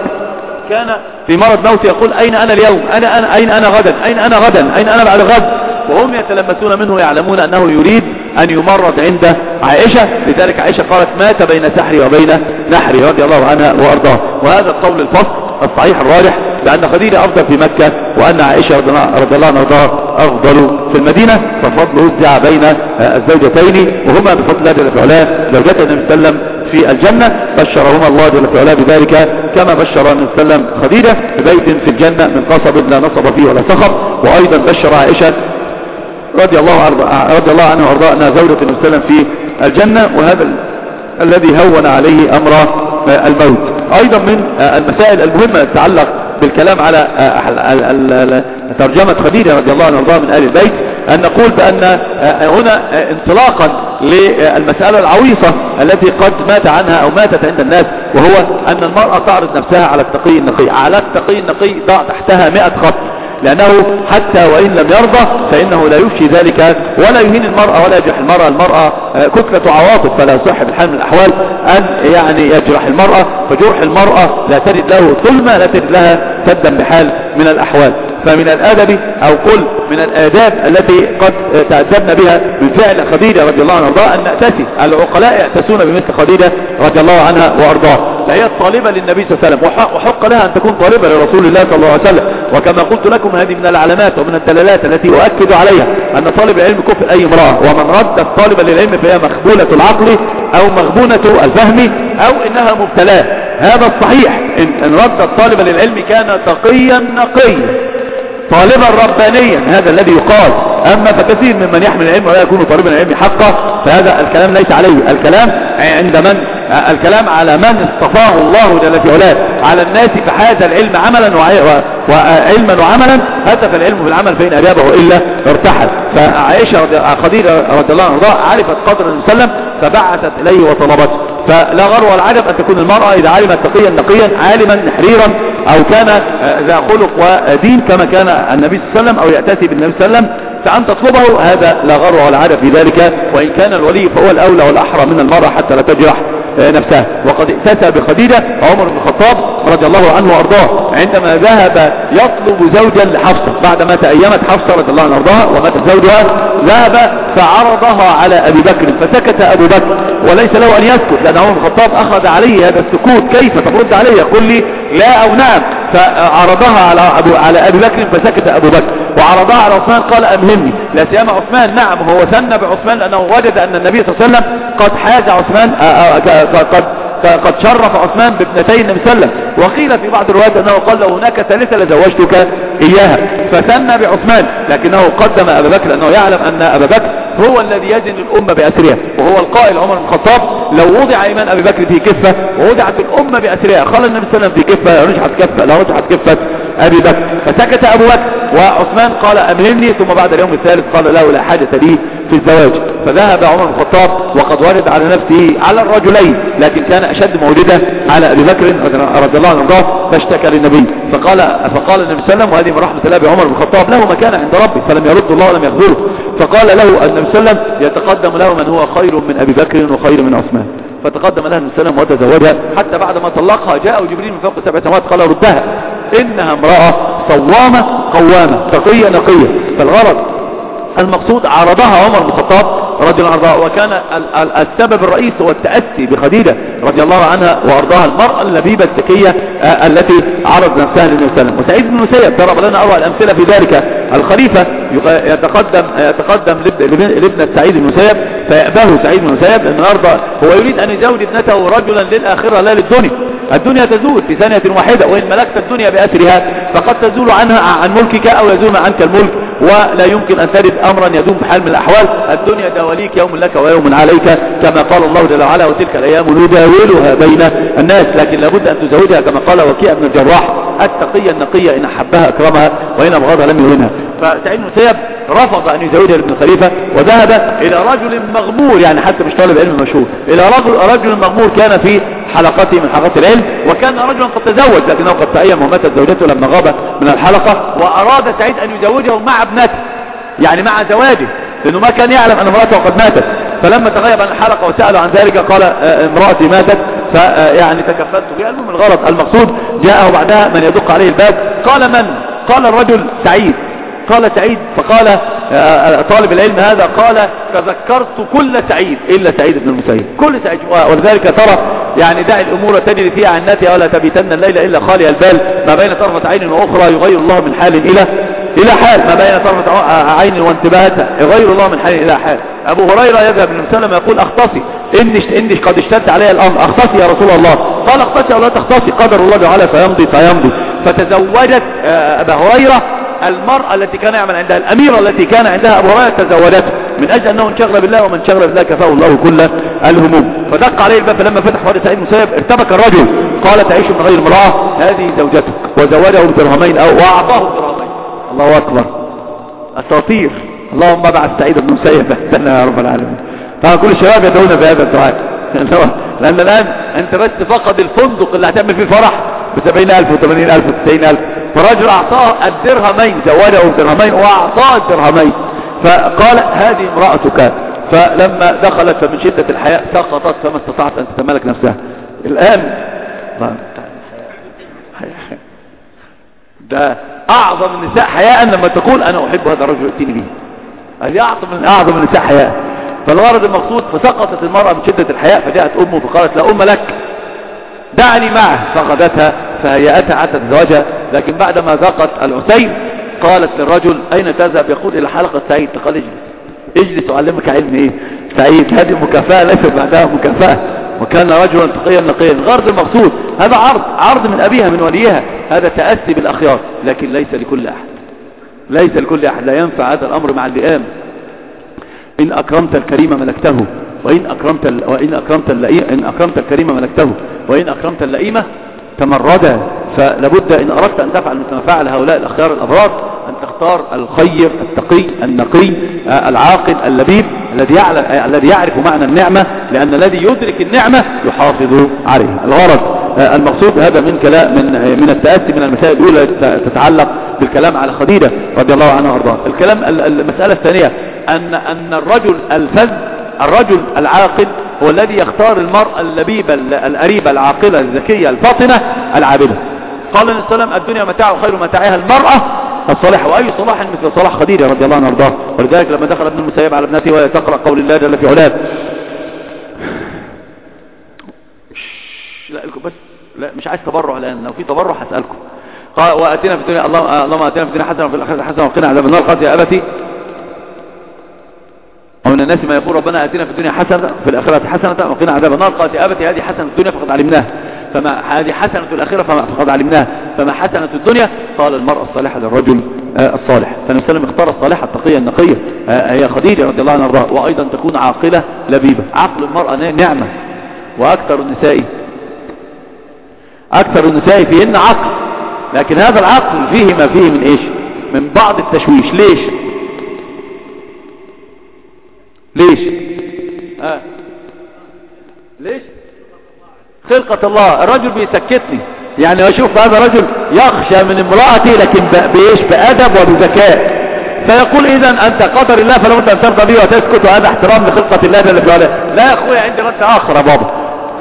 كان في مرض موت يقول أين أنا اليوم، أنا أنا أين أنا غدا، أين أنا غدا، أين أنا بعد غد، وهم يتلمسون منه يعلمون أنه يريد أن يمرض عند عائشة. لذلك عائشة قالت مات بين سحري وبين نحري رضي الله عنها وأرضاها. وهذا القول الفصل الصحيح الراجح بأن خديجة أفضل في مكة وأن عائشة رضي الله عنها وأرضاها أفضل في المدينة. فالفضل وزع بين الزوجتين وهما بفضل الله جل في علاه زوجات النبي صلى الله عليه وسلم في الجنة. بشرهما الله جل في علاه بذلك كما بشر النبي صلى الله عليه وسلم خديجة ببيت في الجنة من قصب لا نصب فيه ولا صخب. وأيضا بشر عائشة رضي الله رضي الله عنه وارضاه انها زوجة النبي صلى الله عليه وسلم في الجنة، وهذا الذي هون عليه امر الموت. ايضا من المسائل المهمة تتعلق بالكلام على ترجمة خديجة رضي الله عنها وارضاها من آل البيت أن نقول بأن هنا انطلاقا للمسألة العويصة التي قد مات عنها أو ماتت عند الناس، وهو أن المرأة تعرض نفسها على التقي النقي. على التقي النقي ضع تحتها مئة خط، لأنه حتى وإن لم يرضى فإنه لا يفشي ذلك ولا يهين المرأة ولا يجرح المرأة. المرأة كتلة عواطف، فلا يصح بالحال من الأحوال أن يعني يجرح المرأة، فجرح المرأة لا تجد له ثلمة لا تجد لها سدا بحال من الأحوال. فمن الأدب أو قل من الآداب التي قد تأدبنا بها من فعل خديجة رضي الله عنها وارضاها أن نأتسي. العقلاء يأتسون بمثل خديجة رضي الله عنها وارضاها. فهي طالبة للنبي صلى الله عليه وسلم وحق لها أن تكون طالبة لرسول الله صلى الله عليه وسلم. وكما قلت لكم هذه من العلامات ومن الدلالات التي أؤكد عليها أن طالب العلم كفء أي امرأة، ومن رد طالبا للعلم فهي مخبولة العقل أو مغبونة الفهم أو إنها مبتلاه. هذا الصحيح. إن رد الطالب للعلم كان تقيا نقيا طالبا ربانيا، هذا الذي يقال. أما فكثير ممن يحمل العلم ولا يكون طالبا العلم حقا فهذا الكلام ليس عليه. الكلام عند من الكلام على من اصطفاه الله جل في علاه على الناس فحاز العلم عملا وعلما وعملا، هتف العلم بالعمل فإن أجابه إلا ارتحل. فعائشة خديجة رضي الله عنها عرفت قدر النبي صلى الله عليه وسلم فبعثت إليه وطلبته. فلا غرو العجب أن تكون المرأة إذا علمت تقيا نقيا عالما نحريرا أو كان ذا خلق ودين كما كان النبي صلى الله عليه وسلم أو يأتي بالنبي صلى الله عليه وسلم فأن تطلبه، هذا لا غرو ولا عجب في ذلك. وإن كان الولي فهو الأولى والأحرى من المرأة حتى لا تجرح نفسها. وقد ائتسى بخديجة عمر بن الخطاب رضي الله عنه وارضاه عندما ذهب يطلب زوجا لحفصة بعدما تأيمت حفصة رضي الله عنها وارضاها ومات زوجها، ذهب فعرضها على أبي بكر فسكت أبو بكر وليس له أن يسكت، لأن عمر بن الخطاب أخذ عليه هذا السكوت. كيف ترد عليه؟ يقول لي لا أو نعم. فعرضها على أبو على أبي بكر فسكت أبو بكر، وعرضها على عثمان قال أمهمني. لا سيما عثمان، نعم هو ثنى بعثمان لأنه وجد أن النبي صلى الله عليه وسلم قد حاز عثمان قد قد شرف عثمان بابنتي النبي صلى الله عليه وسلم. وقيل في بعض الروايات أنه قال لو هناك ثالثة لزوجتك إياها، فثنى بعثمان لكنه قدم أبا بكر لأنه يعلم أن أبا بكر هو الذي يزن الأمة بأسرها، وهو القائل عمر بن الخطاب لو وضع إيمان أبي بكر في كفة ووضعت الأمة بأسرها، قال النبي صلى الله عليه وسلم في كفة لو رجحت كفة لو رجحت كفة أبي بكر، فسكت أبو بكر، وعثمان قال أمهلني، ثم بعد اليوم الثالث قال له لا حاجة لي في الزواج. فذهب عمر بن الخطاب وقد ورد على نفسه على الرجلين، لكن كان أشد موجودة على أبي بكر رضي الله عنه، فاشتكى للنبي فقال فقال النبي صلى الله عليه وسلم، وهذه من رحمة الله بعمر بن الخطاب، له مكان عند ربه فلم يرد الله ولم يخذله، فقال له النبي صلى الله عليه وسلم يتقدم له من هو خير من أبي بكر وخير من عثمان، فتقدم لها النبي صلى الله عليه وسلم وتزوجها، حتى بعد ما طلقها جاء جبريل من فوق سبع سماوات قال ردها، إنها امرأة صوامة قوامة تقية نقية. فالغرض المقصود عرضها عمر بن الخطاب رضي الله عنه، وكان السبب الرئيس هو التأسي بخديجة رضي الله عنها وأرضاها، المرأة اللبيبة الذكية التي عرض نفسها للنبي صلى الله عليه وسلم. وسعيد بن المسيب ضرب لنا أروع الأمثلة في ذلك. الخليفة يتقدم يتقدم لابنة سعيد بن المسيب فيأباه سعيد بن المسيب النهارده، هو يريد أن يزوج ابنته رجلا للآخرة لا للدنيا. الدنيا تزول في ثانية واحدة، وإن ملكت الدنيا بأسرها فقد تزول عنها عن ملكك أو يزول عنك الملك، ولا يمكن أن ترد أمرا يدوم بحال من الأحوال. الدنيا دواليك يوم لك ويوم عليك، كما قال الله جل وعلا وتلك الأيام نداولها بين الناس. لكن لابد أن تزوجها كما قال وكيع بن الجراح التقية النقية، إن أحبها أكرمها وإن أبغضها لم يهنها. فسعيد بن المسيب رفض أن يزوجها لابن الخليفة، وذهب إلى رجل مغمور، يعني حتى مش طالب علم مشهور، إلى رجل رجل مغمور كان في حلقته من حلقات العلم، وكان رجلا قد تزوج لكنه قد تأيم وماتت زوجته لما غاب من الحلقة، وأراد سعيد أن يزوجه مع ابنته، يعني مع زواجه، لأنه ما كان يعلم أن امرأته قد ماتت. فلما تغيب عن الحلقة وسألوا عن ذلك قال امرأتي ماتت، فيعني تكفلت بها. المهم الغرض المقصود جاءه بعدها من يدق عليه الباب، قال من؟ قال الرجل سعيد. قال سعيد، فقال طالب العلم هذا قال تذكرت كل سعيد إلا سعيد بن المسيب، كل سعيد. ولذلك ترى يعني دع الأمور تجري فيها عنتها ولا تبيتن الليل إلا خالي البال، ما بين طرفة عين وأخرى يغير الله من حال إلى إلى حال، ما بين طرفة عين وانتباهتها يغير الله من حال إلى حال. أبو هريرة يذهب للنبي صلى الله عليه وسلم يقول أختصي إني إني قد اشتد علي الأمر، أختصي يا رسول الله. قال اختصي أو لا تختصي قدر الله تعالى فيمضي فيمضي. فتزوجت أبا هريرة المرأة التي كان يعمل عندها، الأميرة التي كان عندها أبو هريرة تزوجته، من أجل أنه انشغل بالله، ومن شغل بالله كفاه الله كل الهموم. فدق عليه الباب، فلما فتح فرد سعيد بن المسيب ارتبك الرجل، قال تعيش من غير امرأة، هذه زوجتك، وزوجه بدرهمين أو وأعطاه بدرهمين. الله أكبر، أساطير. اللهم ابعث سعيد بن المسيب بحثنا يا رب العالمين. طبعا كل الشباب يدعون بهذا الدعاء، لأن الآن أنت بس فقد الفندق اللي هتعمل فيه فرح بسبعين ألف وثمانين ألف وتسعين ألف، فرجل أعطاه الدرهمين، زوجه الدرهمين وأعطاه الدرهمين، فقال هذه امرأتك. فلما دخلت فمن شدة الحياء سقطت فما استطاعت أن تتملك نفسها. الآن ده أعظم النساء حياء لما تقول أنا أحب هذا الرجل ائتني به، هذه أعظم أعظم النساء حياء. فالغرض المقصود فسقطت المرأة من شدة الحياء، فجاءت أمه فقالت لا أم لك دعني معه، فأخذتها فهيأتها حتى تزوجها. لكن بعدما ذاقت العسيل قالت للرجل أين تذهب؟ يقول إلى حلقة سعيد. قال اجلس اجلس أعلمك علم إيه سعيد، هذه مكافأة ليست بعدها مكافأة، وكان رجلا تقيا نقيا. الغرض المقصود هذا عرض عرض من أبيها من وليها، هذا تأسي بالأخيار، لكن ليس لكل أحد، ليس لكل أحد. لا ينفع هذا الأمر مع اللئام. إن أكرمت الكريم ملكته، وإن أكرمت ال... وإن أكرمت اللئيم إن أكرمت الكريم ملكته، وإن أكرمت اللئيمة تمردا. فلابد إن أردت أن تفعل مثل ما فعل هؤلاء الأخيار الأبرار أن تختار الخير التقي النقي العاقل اللبيب الذي يعلم الذي يعرف معنى النعمة، لأن الذي يدرك النعمة يحافظ عليها. الغرض المقصود هذا من كلام من من التأسي من المسائل الأولى تتعلق بالكلام على خديجة رضي الله عنها وارضاها. الكلام المسألة الثانية أن أن الرجل الفذ الرجل العاقل هو الذي يختار المرأة اللبيبة القريبة العاقلة الذكية الفاطنة العابدة. قال النبي صلى الله عليه وسلم الدنيا متاع خير متاعها المرأة الصالحة، وأي صلاح مثل صلاح خديجة رضي الله عنها وارضاها. ولذلك لما دخل ابن المسيب على ابنته وهي تقرأ قول الله جل في علاه، لا بس لا مش عايز تبرع الآن، لو في تبرع هسألكم. قال وأتينا في الدنيا الله اللهم أتينا في الدنيا حسنة وفي الآخرة حسنة وقنا عذاب النار. قالت يا أبتي ومن الناس ما يقول ربنا آتنا في الدنيا حسنة في الآخرة حسنة وقنا عذاب النار. قالت يا أبتي هذه حسنة الدنيا فقد علمناها، فما هذه حسنة الآخرة فقد علمناها، فما حسنة الدنيا؟ قال المرأة الصالحة للرجل الصالح. فالنبي صلى الله عليه وسلم اختار الصالحة التقية النقية هي خديجة رضي الله عنها وارضاها، وأيضا تكون عاقلة لبيبة. عقل المرأة نعمة، وأكثر النساء أكثر النساء فيهن عقل، لكن هذا العقل فيه ما فيه من ايش؟ من بعض التشويش. ليش ليش آه. ليش خلقة الله. الرجل بيسكتني، يعني اشوف هذا رجل يخشى من امرأتي لكن بايش؟ بأدب وبذكاء، فيقول اذا انت قدر الله فلو انت ان ترضى بي وتسكت، وهذا احترام لخلقة الله جل في علاه. لا يا اخويا، عندي رد اخر يا بابا.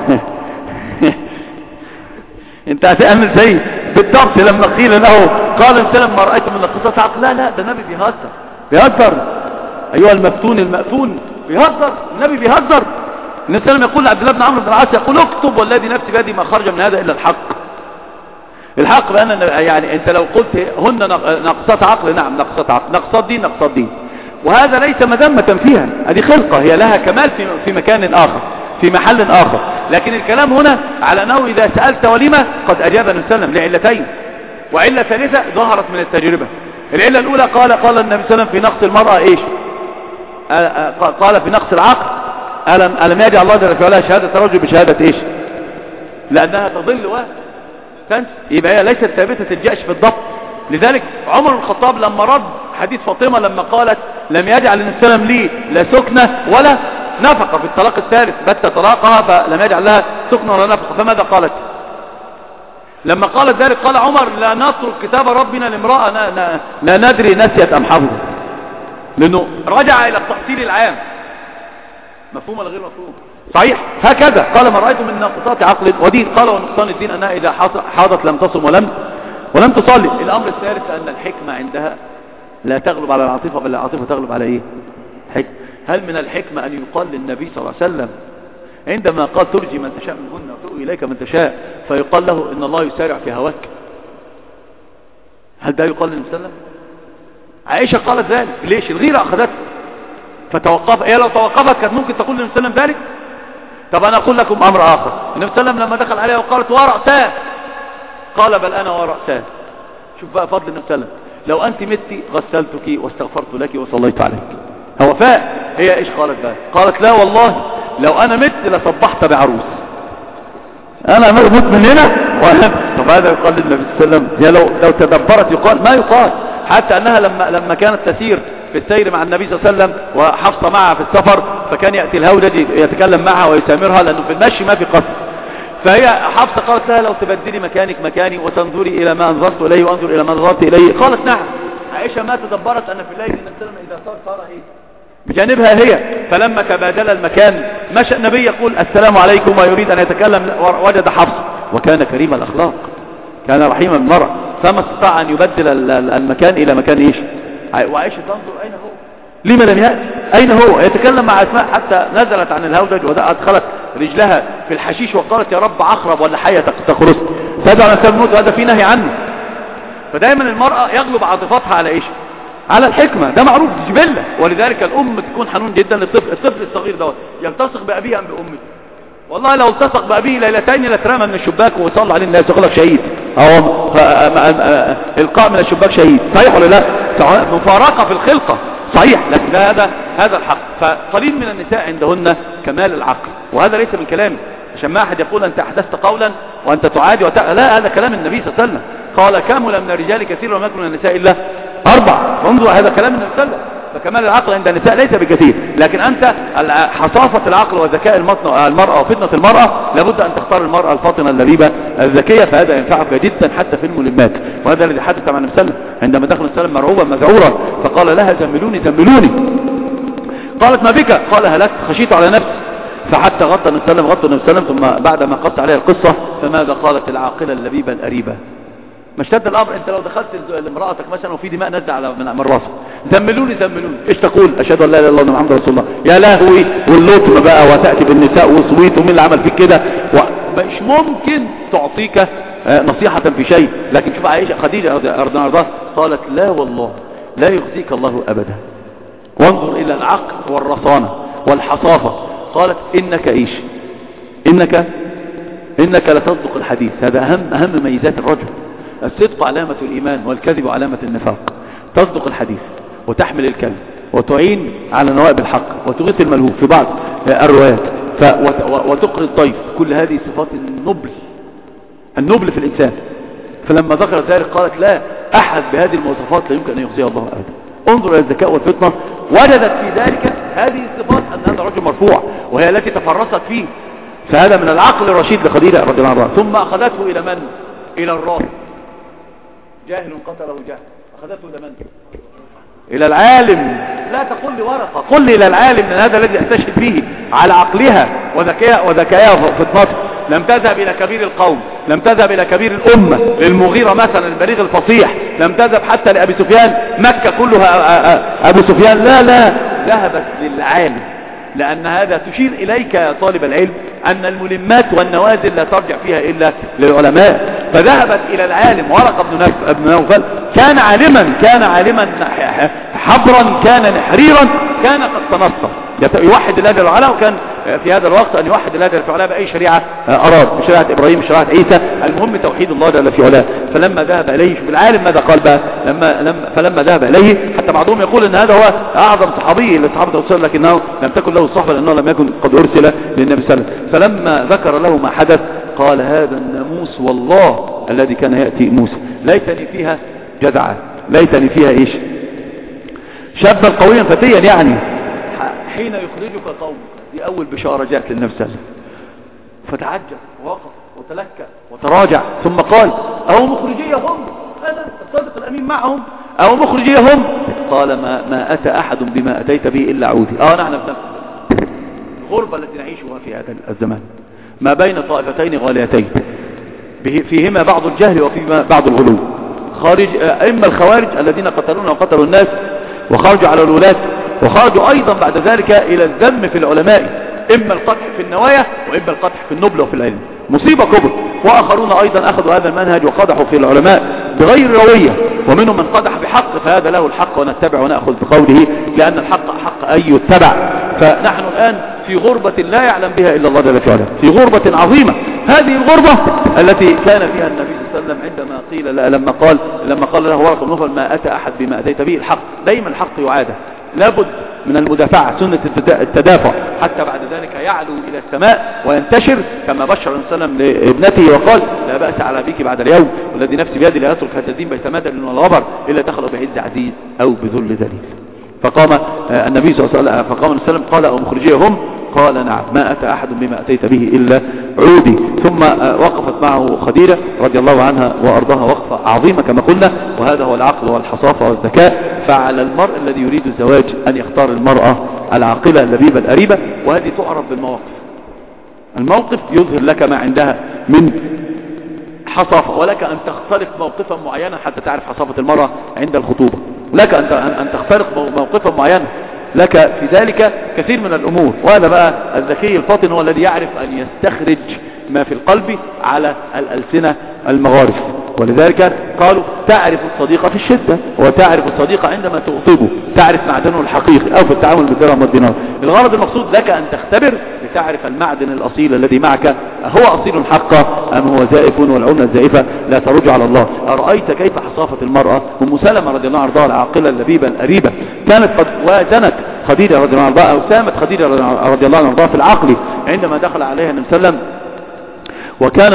انت هتعمل زي بالضبط لما قيل له قال السلام ما رأيت من القصص عقل. لا لا، ده النبي بيهزر بيهزر ايها المفتون المأفون، بيهزر النبي بيهزر. النبي صلى الله عليه وسلم يقول لعبد الله بن عمرو بن العاص يقول اكتب والذي نفسي بيدي ما خرج من هذا الا الحق. الحق بأن يعني انت لو قلت هن نقصات عقل، نعم نقصات عقل، نقصات دين نقصات دين، وهذا ليس مذمة فيها، هذه خلقة هي لها كمال في في مكان آخر في محل آخر. لكن الكلام هنا على أنه إذا سألت ولما قد أجاب النبي صلى الله عليه وسلم لعلتين، وعلة ثالثة ظهرت من التجربة. العلة الأولى قال قال النبي صلى الله عليه وسلم في نقص المرأة إيش؟ قال في نقص العقل ألم, ألم يجعل الله جل وعلا شهادة الرجل بشهادة إيش؟ لأنها تضل وتنسى، يبقى هي ليست ثابتة الجأش في الضبط. لذلك عمر بن الخطاب لما رد حديث فاطمة لما قالت لم يجعل النبي صلى الله عليه وسلم لي لا سكنة ولا نفقة في الطلاق الثالث، بت طلاقها فلم يجعل لها سكنة ولا نفقة، فماذا قالت؟ لما قالت ذلك قال عمر لا نترك كتاب ربنا لامرأة لا ندري نسيت أم حفظت، لأنه رجع إلى التفصيل العام. مفهوم ولا غير مفهوم؟ صحيح. هكذا قال ما رأيت من ناقصات عقل ودين، قال ونقصان الدين أنها إذا حاضت لم تصم ولم ولم تصلي. الأمر الثالث أن الحكمة عندها لا تغلب على العاطفة، بل العاطفة تغلب على إيه؟ حكمة. هل من الحكمة أن يقال للنبي صلى الله عليه وسلم عندما قال ترجي من تشاء منهن وتؤوي إليك من تشاء، فيقال له إن الله يسارع في هواك؟ هل ده يقال للنبي صلى الله عليه وسلم؟ عائشة قالت ذلك. ليش؟ الغيرة أخذتها فتوقف. هي لو توقفت كانت ممكن تقول للنبي صلى الله عليه وسلم ذلك. طب أنا أقول لكم أمر آخر. النبي صلى الله عليه وسلم لما دخل عليها وقالت ورأساه قال بل أنا ورأساه. شوف بقى فضل النبي صلى الله عليه وسلم. لو أنت متي غسلتك واستغفرت لك وصليت عليك. هو فاء. هي إيش قالت بقى؟ قالت لا والله لو أنا مت لصبحت بعروس. أنا مت من هنا وأنا. طب هذا يقال للنبي صلى الله عليه وسلم. هي لو لو تدبرت يقال ما يقال. حتى أنها لما لما كانت تسير في السير مع النبي صلى الله عليه وسلم وحفصة معها في السفر، فكان يأتي الهودج يتكلم معها ويسامرها لأنه في المشي ما في قصر. فهي حفصة قالت لها لو تبدلي مكانك مكاني وتنظري إلى ما أنظرت إليه وأنظر إلى ما نظرت إليه. قالت نعم. عائشة ما تدبرت أن في الليل النبي صلى الله عليه وسلم إذا صار صار إيه بجانبها هي. فلما تبادل المكان مشى النبي يقول السلام عليكم ويريد أن يتكلم، وجد حفصة وكان كريم الأخلاق، كان رحيما بالمرأة، فما استطاع أن يبدل المكان إلى مكان إيش. وعائشة تنظر أين هو، لما لم يأتي، أين هو. يتكلم مع أسماء حتى نزلت عن الهودج وأدخلت رجلها في الحشيش وقالت يا رب عقرب ولا حية تخرس، فدعا نفسها الموت، وهذا في نهي عنه. فدائما المرأة يغلب عاطفتها على إيش؟ على الحكمة. ده معروف جبلة. ولذلك الأم تكون حنون جدا للطفل. الطفل الصغير ده يلتصق بأبيه أم بأمه؟ والله لو التصق بأبيه ليلتين لترمى من الشباك ويصلى عليه الناس يقول لك شهيد، أو القاء من الشباك شهيد. صحيح ولا لا؟ مفارقة في الخلقة. صحيح. لكن هذا هذا الحق. فقليل من النساء عندهن كمال العقل، وهذا ليس من كلامي عشان ما أحد يقول أنت أحدثت قولا وأنت تعادي وت... لا، هذا كلام النبي صلى الله عليه وسلم. قال كامل من الرجال كثير وما يكون من النساء إلا أربع. انظر هذا كلام النبي صلى الله عليه وسلم. فكمال العقل عند النساء ليس بكثير، لكن أنت حصافة العقل وذكاء المرأة وفتنة المرأة لابد أن تختار المرأة الفاطنة اللبيبة الذكية، فهذا ينفعك جدا حتى في الملمات. وهذا الذي حدث مع النبي صلى الله عليه وسلم عندما دخل النبي صلى الله عليه وسلم مرعوبا مذعورا فقال لها زملوني زملوني. قالت ما بك؟ قال هلكت خشيت على نفسي. فحتى غطى النبي صلى الله عليه وسلم غطى النبي صلى الله عليه وسلم. ثم بعد ما قص عليها القصة فماذا قالت العاقلة اللبيبة الأريبة؟ ما اشتد الامر. انت لو دخلت لامرأتك مثلا وفي دماء نزل على من راسك زملوني زملوني، ايش تقول؟ اشهد ان لا اله الا الله محمد رسول الله. يا لهوي واللطم بقى وتاتي بالنساء وصويت ومين اللي عمل فيك كده، مش ممكن تعطيك نصيحة في شيء. لكن شوف عائشة خديجة رضي الله عنها قالت لا والله لا يخزيك الله ابدا. وانظر الى العقل والرصانة والحصافة. قالت انك ايش؟ انك انك لتصدق الحديث. هذا اهم اهم ميزات الرجل. الصدق علامة الإيمان والكذب علامة النفاق. تصدق الحديث وتحمل الكلم وتعين على نوائب الحق وتغيث الملهوف في بعض الروايات وتقري الضيف. كل هذه صفات النبل النبل في الإنسان. فلما ذكر ذلك قالت لا أحد بهذه المواصفات لا يمكن أن يخزيه الله أبدا. انظر إلى الذكاء والفطنة، وجدت في ذلك هذه الصفات أن هذا رجل مرفوع وهي التي تفرست فيه، فهذا من العقل الرشيد لخديجة رضي الله عنها. ثم أخذته إلى من؟ إلى الراس، جاهل قتله جاهل، أخذته إلى من؟ إلى العالم. لا تقل لي ورقة، قل لي إلى العالم، من هذا الذي أستشهد به على عقلها وذكائها وذكائها وفطنته. لم تذهب إلى كبير القوم، لم تذهب إلى كبير الأمة للمغيرة مثلا البليغ الفصيح، لم تذهب حتى لأبي سفيان، مكة كلها أبو سفيان، لا لا، ذهبت للعالم، لأن هذا تشير إليك يا طالب العلم أن الملمات والنوازل لا ترجع فيها إلا للعلماء. فذهبت إلى العالم ورقة بن نوفل، كان عالما، كان عالما حبرا، كان نحريرا، كان قد تنصر يوحد الله جل وعلا، وكان في هذا الوقت أن يوحد الله جل وعلا بأي شريعة أراد، بشريعة إبراهيم، بشريعة عيسى، المهم توحيد الله جل في علاه. فلما ذهب إليه، شوف العالم ماذا قال بقى، لما لما فلما ذهب إليه، حتى بعضهم يقول أن هذا هو أعظم صحابي لصحابة الرسول، لكنه لم تكن له الصحبة لأنه لم يكن قد أرسل للنبي صلى الله عليه وسلم. فلما ذكر له ما حدث قال هذا الناموس والله الذي كان يأتي موسى، ليتني فيها جدعا، ليتني فيها إيش، شابا قويا فتيا، يعني حين يخرجك قومك، دي أول بشارة جاءت للنبي صلى الله عليه وسلم. فتعجب ووقف وتلكى وتراجع، ثم قال أو مخرجيهم، هذا الصادق الأمين معهم، أو مخرجيهم. قال ما, ما أتى أحد بما أتيت به إلا عودي. آه نحن في نفس الغربة التي نعيشها في هذا الزمان، ما بين طائفتين غاليتين فيهما بعض الجهل وفيهما بعض الغلو، خارج إما الخوارج الذين قتلونا وقتلوا الناس وخرجوا على الولاة، وخرجوا أيضا بعد ذلك إلى الذم في العلماء، إما القدح في النوايا وإما القدح في النبل وفي العلم، مصيبة كبرى. وآخرون أيضا أخذوا هذا المنهج وقدحوا في العلماء بغير روية، ومنهم من قدح بحق، فهذا له الحق ونتبع ونأخذ بقوله، لأن الحق حق أن يتبع. فنحن الآن في غربة لا يعلم بها إلا الله جل وعلا، في غربة عظيمة. هذه الغربة التي كان فيها النبي صلى الله عليه وسلم عندما قيل لما قال لما قال له ورقة بن نوفل ما أتى أحد بما أتيت به الحق، دايما الحق يعاده، لابد من المدافعة، سنة التدافع، حتى بعد ذلك يعلو إلى السماء وينتشر، كما بشر النبي صلى الله عليه وسلم لابنته وقال لا بأس على أبيك بعد اليوم، والذي نفسي بيده لا يترك هذا الدين بيت مدل والغبر إلا دخل بعز عزيز أو بذل ذليل. فقام النبي صلى الله عليه وسلم فقام النبي صلى الله عليه وسلم قال أو مخرجيهم، قال نعم ما أتى أحد بما أتيت به إلا عودي. ثم وقفت معه خديجة رضي الله عنها وأرضاها وقفة عظيمة كما قلنا، وهذا هو العقل والحصافة والذكاء. فعلى المرء الذي يريد الزواج أن يختار المرأة العاقلة اللبيبة الأريبة، وهذه تعرف بالمواقف. الموقف يظهر لك ما عندها من حصافة، ولك أن تختلق موقفا معينا حتى تعرف حصافة المرأة عند الخطوبة، لك أن تختلق موقفا معينا، لك في ذلك كثير من الأمور. وهذا بقى الذكي الفاطن هو الذي يعرف أن يستخرج ما في القلب على الألسنة المغارف. ولذلك قالوا تعرف الصديق في الشدة وتعرف الصديق عندما تغضبه، تعرف معدنه الحقيقي، أو في التعامل بالدرهم والدينار. الغرض المقصود لك أن تختبر لتعرف المعدن الأصيل الذي معك هو أصيل حقا أم هو زائف، والعملة الزائفة لا ترج على الله. أرأيت كيف حصافة المرأة أم سلمة رضي الله عنها العاقلة اللبيبة الأريبة، كانت قد وازنت خديجة رضي الله عنها أو سامت خديجة رضي الله عنها في العقل عندما دخل عليها النبي صلى الله عليه وسلم، وكان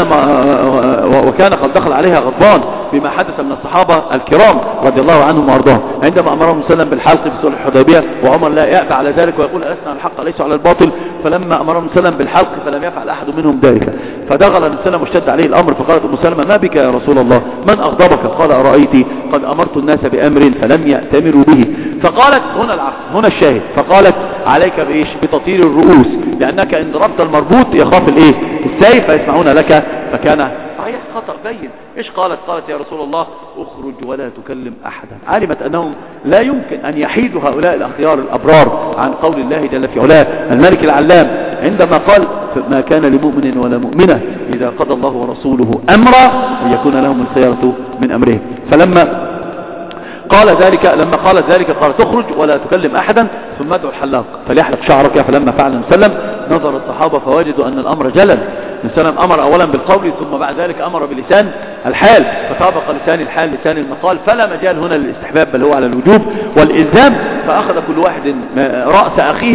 وكان قد دخل عليها غضبان بما حدث من الصحابة الكرام رضي الله عنهم وارضاهم، عندما امرهم سلم بالحلق في صلح الحديبية، وعمر لا يأبى على ذلك ويقول ألسنا على الحق ليس على الباطل، فلما امرهم سلم بالحلق فلم يفعل احد منهم ذلك، فدخل النبي سلم واشتد عليه الامر، فقالت ام سلمة ما بك يا رسول الله، من اغضبك؟ قال أرأيت قد امرت الناس بامر فلم يأتمروا به. فقالت هنا العقل هنا الشاهد، فقالت عليك بايش؟ بتطير الرؤوس، لانك ان ضربت المربوط يخاف الايه؟ السيف، فيسمعون لك. فكان صحيح خطأ بين. ايش قالت؟ قالت يا رسول الله اخرج ولا تكلم احدا. علمت انهم لا يمكن ان يحيدوا هؤلاء الاخيار الابرار عن قول الله جل في علاه الملك العلام عندما قال ما كان لمؤمن ولا مؤمنة اذا قضى الله ورسوله امرا ان يكون لهم الخيرة من امرهم. فلما قال ذلك لما قالت ذلك قال تخرج ولا تكلم احدا ثم ادعو الحلاق فليحلق شعرك. فلما فعل النبي صلى الله عليه وسلم نظر الصحابة فوجدوا ان الامر جلل. النبي صلى الله عليه وسلم امر اولا بالقول ثم بعد ذلك امر بلسان الحال، فطابق لسان الحال لسان المقال، فلا مجال هنا للاستحباب بل هو على الوجوب والالزام. فاخذ كل واحد رأس اخيه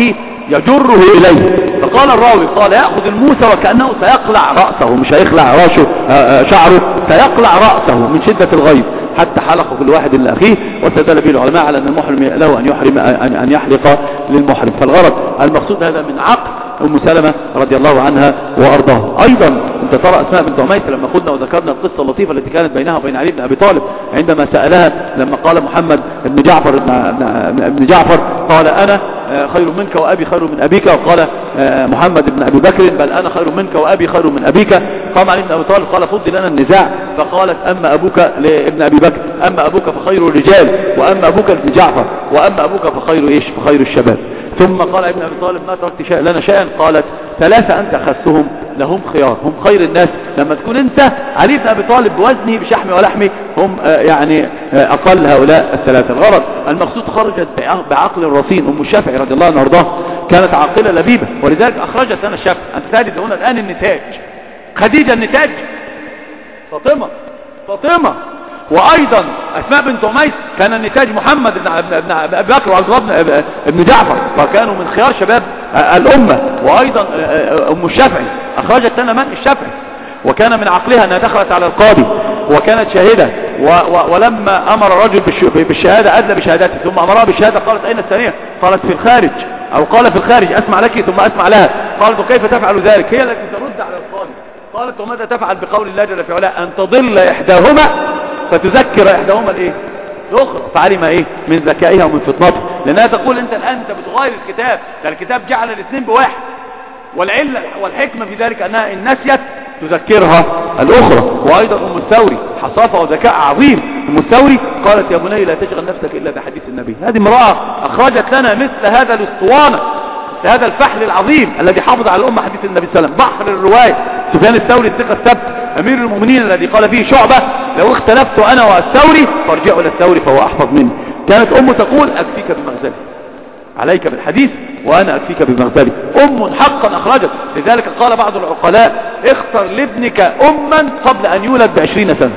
يجره إليه. فقال الراوي قال يأخذ الموسى وكأنه سيقلع رأسه، مش هيخلع رأسه شعره، سيقلع رأسه من شدة الغيظ حتى حلق كل واحد إلا أخيه. واستدل به العلماء على أن المحرم له أن يحرم أن يحلق للمحرم. فالغرض المقصود هذا من عقل أم سلمة رضي الله عنها وأرضاها. أيضا أنت ترى أسماء بنت عميس لما قلنا وذكرنا القصة اللطيفة التي كانت بينها وبين علي بن أبي طالب عندما سألها لما قال محمد بن جعفر بن جعفر قال أنا خير منك وأبي خير من أبيك، وقال محمد بن أبي بكر بل أنا خير منك وأبي خير من أبيك. قام علي بن أبي طالب قال فضل لنا النزاع، فقالت أما أبوك لابن أبي بكر، أما أبوك فخير الرجال، وأما أبوك ابن جعفر، وأما أبوك فخير إيش فخير الشباب. ثم قال ابن أبي طالب ما تركت شيء لنا شيئا، قالت ثلاثة أنت أخذتهم لهم خيار، هم خير الناس. لما تكون أنت علي بن أبي طالب بوزنه بشحمه ولحمه، هم يعني أقل هؤلاء الثلاثة. الغرض المقصود خرجت بعقل رصين. أم الشافعي رضي الله عنها وارضاها كانت عاقلة لبيبة، ولذلك أخرجت لنا الشافعي. أنت تجد هنا الآن النتاج، خديجة النتاج، فاطمة فاطمة وأيضا أسماء بنت عميس كان النتاج محمد بن أبي بكر وعبد الله بن جعفر، فكانوا من خيار شباب الأمة. وأيضا أم الشافعي أخرجت لنا من الشافعي، وكان من عقلها أنها دخلت على القاضي وكانت شاهدة، ولما أمر الرجل بالشهادة أدلى بشهادته، ثم أمرها بالشهادة قالت أين الثانية؟ قالت في الخارج، أو قال في الخارج أسمع لك ثم أسمع لها. قالت وكيف تفعل ذلك؟ هي التي ترد على القاضي. قالت وماذا تفعل بقول الله جل في علاه أن تضل إحداهما فتذكر إحداهما الإيه؟ الأخرى. فعلم إيه من ذكائها ومن فطنتها، لأنها تقول أنت الآن أنت بتغير الكتاب، ده الكتاب جعل الاثنين بواحد، والعلة والحكمة في ذلك أنها إن نسيت تذكرها الأخرى. وأيضا أم الثوري حصافة وذكاء عظيم. أم الثوري قالت يا بني لا تشغل نفسك إلا بحديث النبي. هذه امرأة أخرجت لنا مثل هذا الاسطوانة، مثل هذا الفحل العظيم الذي حافظ على الأمة حديث النبي صلى الله عليه وسلم، بحر الرواية. سفيان الثوري الثقة الثبت أمير المؤمنين الذي قال فيه شعبة لو اختلفت أنا والثوري فارجعوا إلى الثوري فهو أحفظ مني. كانت أم تقول أكفيك بمغزلي، عليك بالحديث وأنا أكفيك بمغزلي. أم حقا أخرجت. لذلك قال بعض العقلاء اختر لابنك أما قبل أن يولد بعشرين سنة،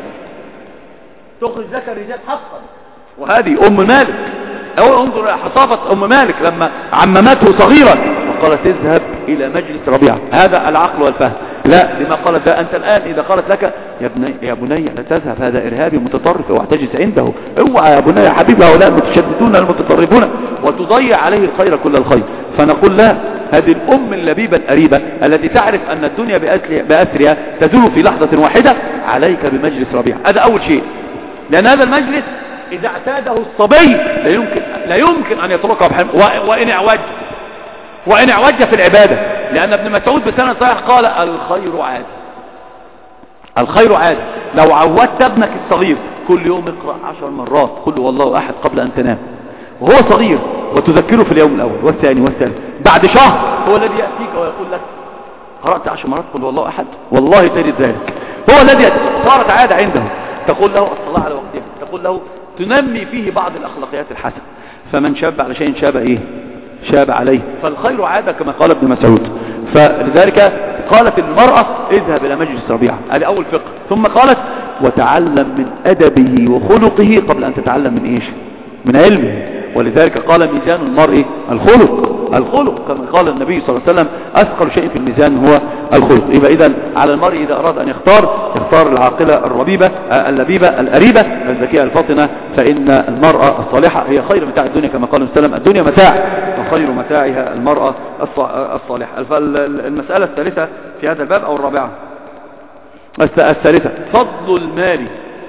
تخرج لك الرجال حقا. وهذه أم مالك، أو انظر إلى حصافة أم مالك لما عممته صغيرا وقالت اذهب إلى مجلس ربيعة. هذا العقل والفهم. لا لما قالت ده أنت الآن إذا قالت لك يا بني يا بني لا تذهب هذا إرهابي متطرف واحتجز عنده، اوعى يا بني يا حبيبي هؤلاء المتشددون المتطرفون وتضيع عليه الخير كل الخير. فنقول لا، هذه الأم اللبيبة القريبة التي تعرف أن الدنيا بأسرها تزول في لحظة واحدة، عليك بمجلس ربيعة. هذا أول شيء، لأن هذا المجلس إذا اعتاده الصبي لا يمكن لا يمكن أن يتركه بحلم، وإن اعوج وإن اعوج في العبادة. لأن ابن مسعود بسنة صحيح قال الخير عادة، الخير عادة. لو عودت ابنك الصغير كل يوم اقرأ عشر مرات قل والله أحد قبل أن تنام وهو صغير، وتذكره في اليوم الأول والثاني والثالث، بعد شهر هو الذي يأتيك ويقول لك قرأت عشر مرات قل والله أحد، والله تجد ذلك. هو الذي يأتيك، صارت عادة عنده. تقول له الصلاة على وقتها، تقول له تنمي فيه بعض الأخلاقيات الحسنة. فمن شاب على شيء شاب إيه شاب عليه. فالخير عادة كما قال ابن مسعود. فلذلك قالت المرأة اذهب إلى مجلس ربيعة، هذا أول فقه. ثم قالت وتعلم من أدبه وخلقه قبل أن تتعلم من إيش من علمه. ولذلك قال ميزان المرء الخلق، الخلق كما قال النبي صلى الله عليه وسلم أثقل شيء في الميزان هو الخلق. يبقى إذن على المرء إذا أراد أن يختار يختار العاقلة الربيبة اللبيبة القريبة الذكية الفاطنة، فإن المرأة الصالحة هي خير متاع الدنيا كما قال السلام الدنيا متاع وخير متاعها المرأة الصالحة. فالمسألة الثالثة في هذا الباب أو الرابعة الثالثة فضل المال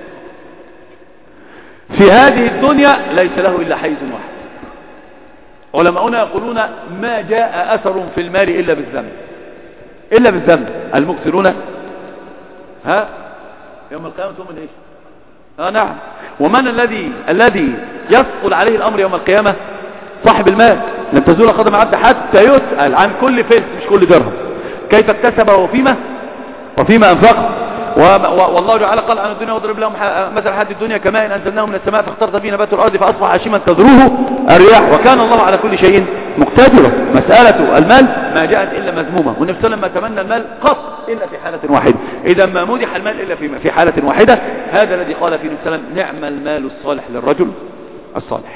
في هذه الدنيا ليس له إلا حيز واحد. علماؤنا يقولون ما جاء أثر في المال إلا بالذنب، إلا بالذنب. المكثرون ها يوم القيامة هم ايش اه نعم. ومن الذي الذي يثقل عليه الأمر يوم القيامة؟ صاحب المال. لن تزول قدم عبد حتى يسأل عن كل فلس مش كل درهم، كيف اكتسبه وفيما وفيما أنفقه. والله تعالى قال عن الدنيا واضرب لهم مثل حد الدنيا كماء أنزلناه من السماء فاختلط به نبات الأرض فأصبح هشيما تذروه الرياح وكان الله على كل شيء مقتدرا. مسألة المال ما جاءت إلا مذمومة، والنبي صلى الله عليه وسلم ما تمنى المال قط إلا في حالة واحدة، إذا ما مدح المال إلا في في حالة واحدة. هذا الذي قال فيه النبي صلى الله عليه وسلم نعم المال الصالح للرجل الصالح.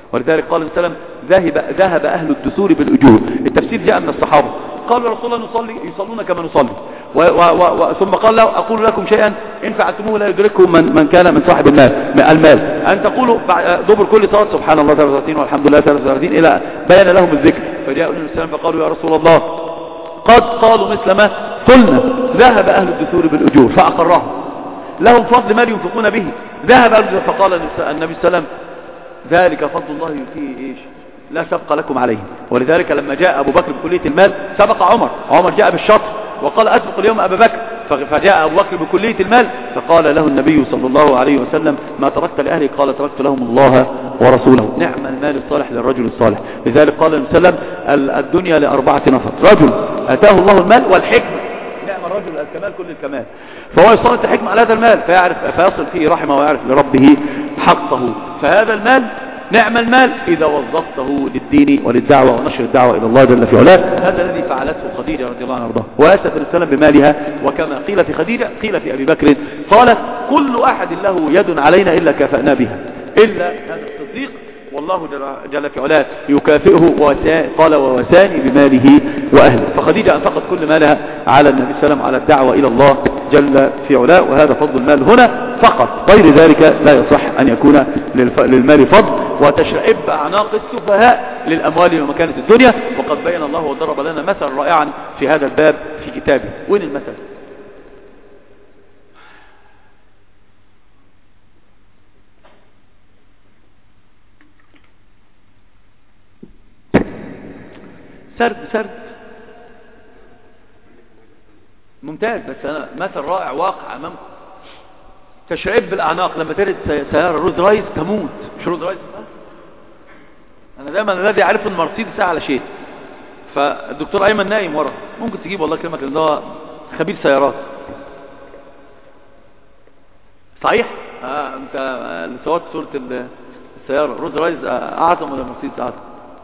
ولذلك قال صلى الله عليه وسلم ذهب, ذهب أهل الدثور بالأجور. التفسير جاء من الصحابة، قالوا رسول الله نصلي يصلون كما نصلي، و و و ثم قال له أقول لكم شيئا إن فعلتموه لا يدرككم من, من كان من صاحب المال المال أن تقولوا دبر كل صلاة سبحان الله ثلاثة وثلاثين والحمد لله ثلاثة وثلاثين إلى بيان لهم الذكر. فجاءوا النبي صلى الله عليه وسلم فقالوا يا رسول الله قد قالوا مثل ما قلنا، ذهب أهل الدثور بالأجور فأقرهم، لهم فضل مال ينفقون به، ذهب أهل الدثور. فقال النبي صلى الله عليه وسلم ذلك فضل الله يؤتيه إيش لا سبق لكم عليه. ولذلك لما جاء أبو بكر بكلية المال سبق عمر، عمر جاء بالشطر وقال أسبق اليوم أبا بكر، فجاء أبو بكر بكلية المال فقال له النبي صلى الله عليه وسلم ما تركت لأهلي؟ قال تركت لهم الله ورسوله. نعم المال الصالح للرجل الصالح. لذلك قال النبي صلى الله عليه وسلم الدنيا لأربعة نفر، رجل أتاه الله المال والحكمة، نعم الرجل الكمال كل الكمال، فهو يصلت حكمة على هذا المال فيعرف فيصل فيه رحمه ويعرف لربه حقه. فهذا المال نعم المال إذا وظفته للدين وللدعوة ونشر الدعوة إلى الله جل في علاه. هذا الذي فعلته خديجة رضي الله عنها وارضاها، وأتت السلام بمالها، وكما قيل في خديجة قيل في أبي بكر قالت كل أحد له يد علينا إلا كافأنا بها إلا هذا الصديق والله جل في علاه يكافئه. قال ووساني بماله وأهله. فخديجة أنفقت كل مالها على النبي صلى الله عليه وسلم على الدعوة إلى الله جل في علاه، وهذا فضل المال هنا فقط، غير ذلك لا يصح أن يكون للمال فضل. وتشعب أعناق السفهاء للأموال ومكانة الدنيا، وقد بين الله وضرب لنا مثل رائعا في هذا الباب في كتابه. وين المثل؟ سرد سرد ممتاز، بس أنا مثل رائع واقع أمامكم. تشعب بالأعناق، لما ترد سيارة رولز رايس تموت، مش رولز رايس. أنا دائما الذي أعرف أن مرسيدس على شيء. فالدكتور أيمن نايم ورا، ممكن تجيب والله كلمة لأنه هو خبير سيارات. صحيح؟ آه أنت اللي صورت صورة السيارة رولز رايس أعظم ولا مرسيدس أعظم؟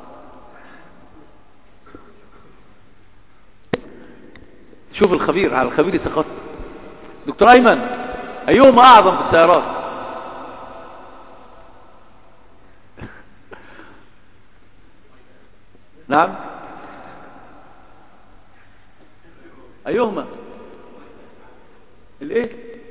شوف الخبير على الخبير يتخطى. دكتور أيمن أيهما أعظم في السيارات؟ نعم أيهما؟ الإيه؟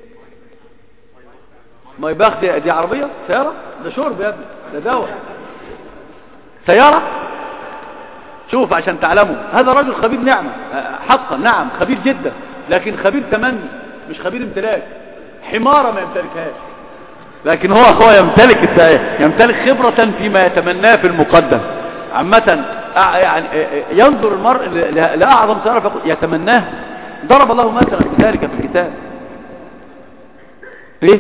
مايباخ دي, دي عربية؟ سيارة؟ ده شرب يا ابني، ده دواء. سيارة؟ شوف عشان تعلموا هذا رجل خبير نعمة حقا، نعم خبير جدا، لكن خبير تمني مش خبير امتلاك. حمارة ما يمتلكهاش، لكن هو هو يمتلك يمتلك خبرة فيما يتمناه في المقدم عامة. يعني ينظر المرء لأعظم سيارة يتمناه. ضرب الله مثلا ذلك في الكتاب. ليه؟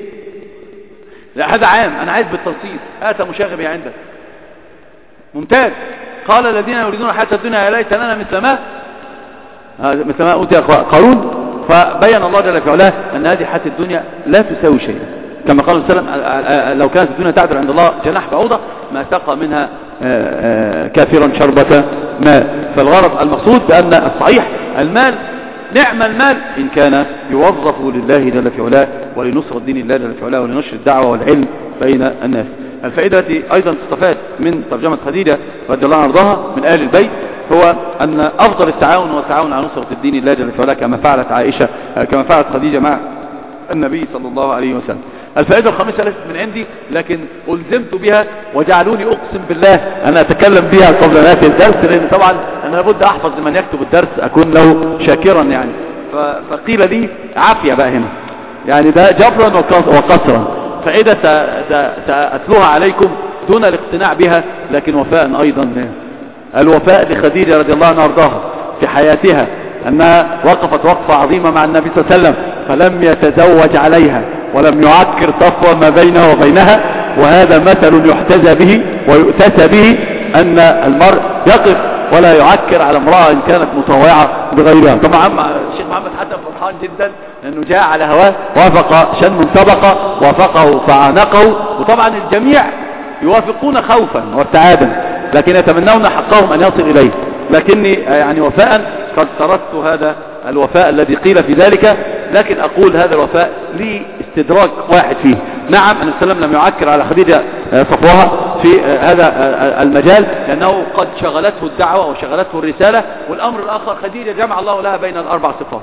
لا هذا عام، أنا عايز بالتنصيص. آتى مشاغبي عندك ممتاز. قال الذين يريدون الحياة الدنيا يا ليت لنا مثل ما مثل ما أوتي قارون. فبين الله جل في علاه أن هذه حياة الدنيا لا تساوي شيئا، كما قال صلى الله عليه وسلم لو كانت الدنيا تعدل عند الله جناح بعوضة ما سقى منها كافرا شربة ماء. فالغرض المقصود بأن الصحيح المال نعم المال إن كان يوظف لله جل في علاه ولنصر الدين الله جل في علاه ولنشر الدعوة والعلم بين الناس. الفائدة التي أيضا تستفاد من ترجمة خديجة رضي الله عنها وارضاها من آل البيت هو أن أفضل التعاون هو التعاون على نصرة الدين الله جل في علاه كما فعلت عائشة كما فعلت خديجة مع النبي صلى الله عليه وسلم. الفائدة الخامسة ليست من عندي لكن ألزمت بها وجعلوني أقسم بالله أنا أتكلم بها قبل نهاية الدرس، لأن طبعا أنا لابد أحفظ لمن يكتب الدرس أكون له شاكرا يعني. فقيل لي عافية بقى هنا يعني ده جبرا وقصرا، فإذا سأتلوها عليكم دون الاقتناع بها لكن وفاء أيضا. الوفاء لخديجة رضي الله عنها وارضاها في حياتها أنها وقفت وقفة عظيمة مع النبي صلى الله عليه وسلم فلم يتزوج عليها ولم يعكر صفوة ما بينه وبينها. وهذا مثل يحتذى به ويؤتسى به أن المرء يقف ولا يعكر على امرأة إن كانت مطوعة بغيرها. طبعا الشيخ محمد حتى فرحان جدا لأنه جاء على هواه وافق شن سبقه وافقه فعانقه. وطبعا الجميع يوافقون خوفا وارتعادا لكن يتمنون حقهم أن يصل إليه. لكني يعني وفاء قد تركت هذا الوفاء الذي قيل في ذلك، لكن أقول هذا الوفاء لي استدراك واحد فيه. نعم النبي صلى الله عليه وسلم لم يعكر على خديجة صفوها في هذا المجال لأنه قد شغلته الدعوة وشغلته الرسالة. والأمر الآخر خديجة جمع الله لها بين الأربع صفات،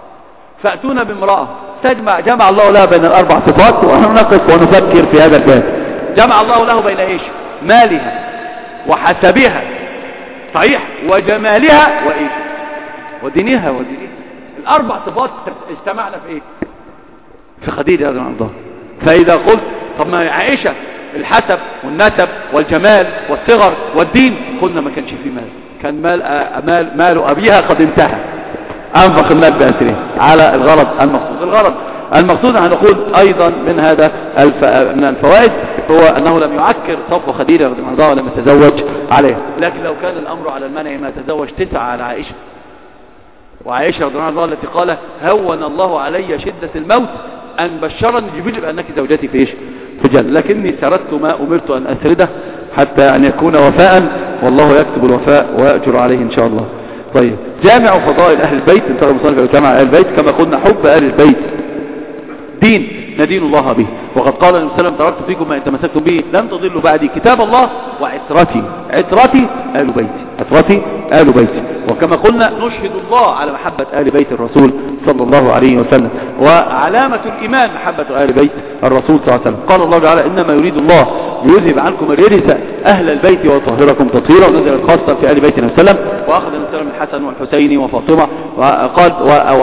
فأتونا بامرأة تجمع جمع الله لها بين الأربع صفات، ونحن نقف ونفكر في هذا الباب. جمع الله له بين إيش؟ مالها وحسبها صحيح وجمالها وإيش ودينها ودينها. الأربع صفات اجتمعنا في إيه؟ في خديجة رضي الله عنها. فإذا قلت طب ما عائشة الحسب والنسب والجمال والصغر والدين، قلنا ما كانش فيه مال، كان مال مال مال أبيها قد انتهى، أنفق المال بأسره على الغرض المقصود. الغرض المقصود أن نقول أيضا من هذا الف... من الفوائد هو أنه لم يعكر صفو خديجة رضي الله عنها ولم يتزوج عليها. لكن لو كان الأمر على المنع ما تزوج تسعة على عائشة، وعائشة رضي الله عنها التي قال هون الله علي شدة الموت أن بشرني جبريل بأنك زوجتي في إيش؟ في الجنة، لكني سردت ما أمرت أن أسرده حتى أن يكون وفاء، والله يكتب الوفاء ويأجر عليه إن شاء الله. طيب، جامع فضائل أهل البيت، انتقل مصنف جامع أهل البيت. كما قلنا حب أهل البيت دين ندين الله به، وقد قال النبي صلى الله عليه وسلم تركت فيكم ما إن تمسكتم به لن تضلوا بعدي كتاب الله وعترتي. عترتي آل بيتي، عترتي آل بيتي. وكما قلنا نشهد الله على محبة آل بيت الرسول صلى الله عليه وسلم، وعلامة الإيمان محبة آل بيت الرسول صلى الله عليه وسلم. قال الله تعالى إنما يريد الله ليذهب عنكم الرجس أهل البيت ويطهركم تطهيرا. ونزل الخاصة في آل بيت النبي صلى الله عليه وسلم، وأخذ النبي صلى الله عليه وسلم الحسن والحسين وفاطمة وقال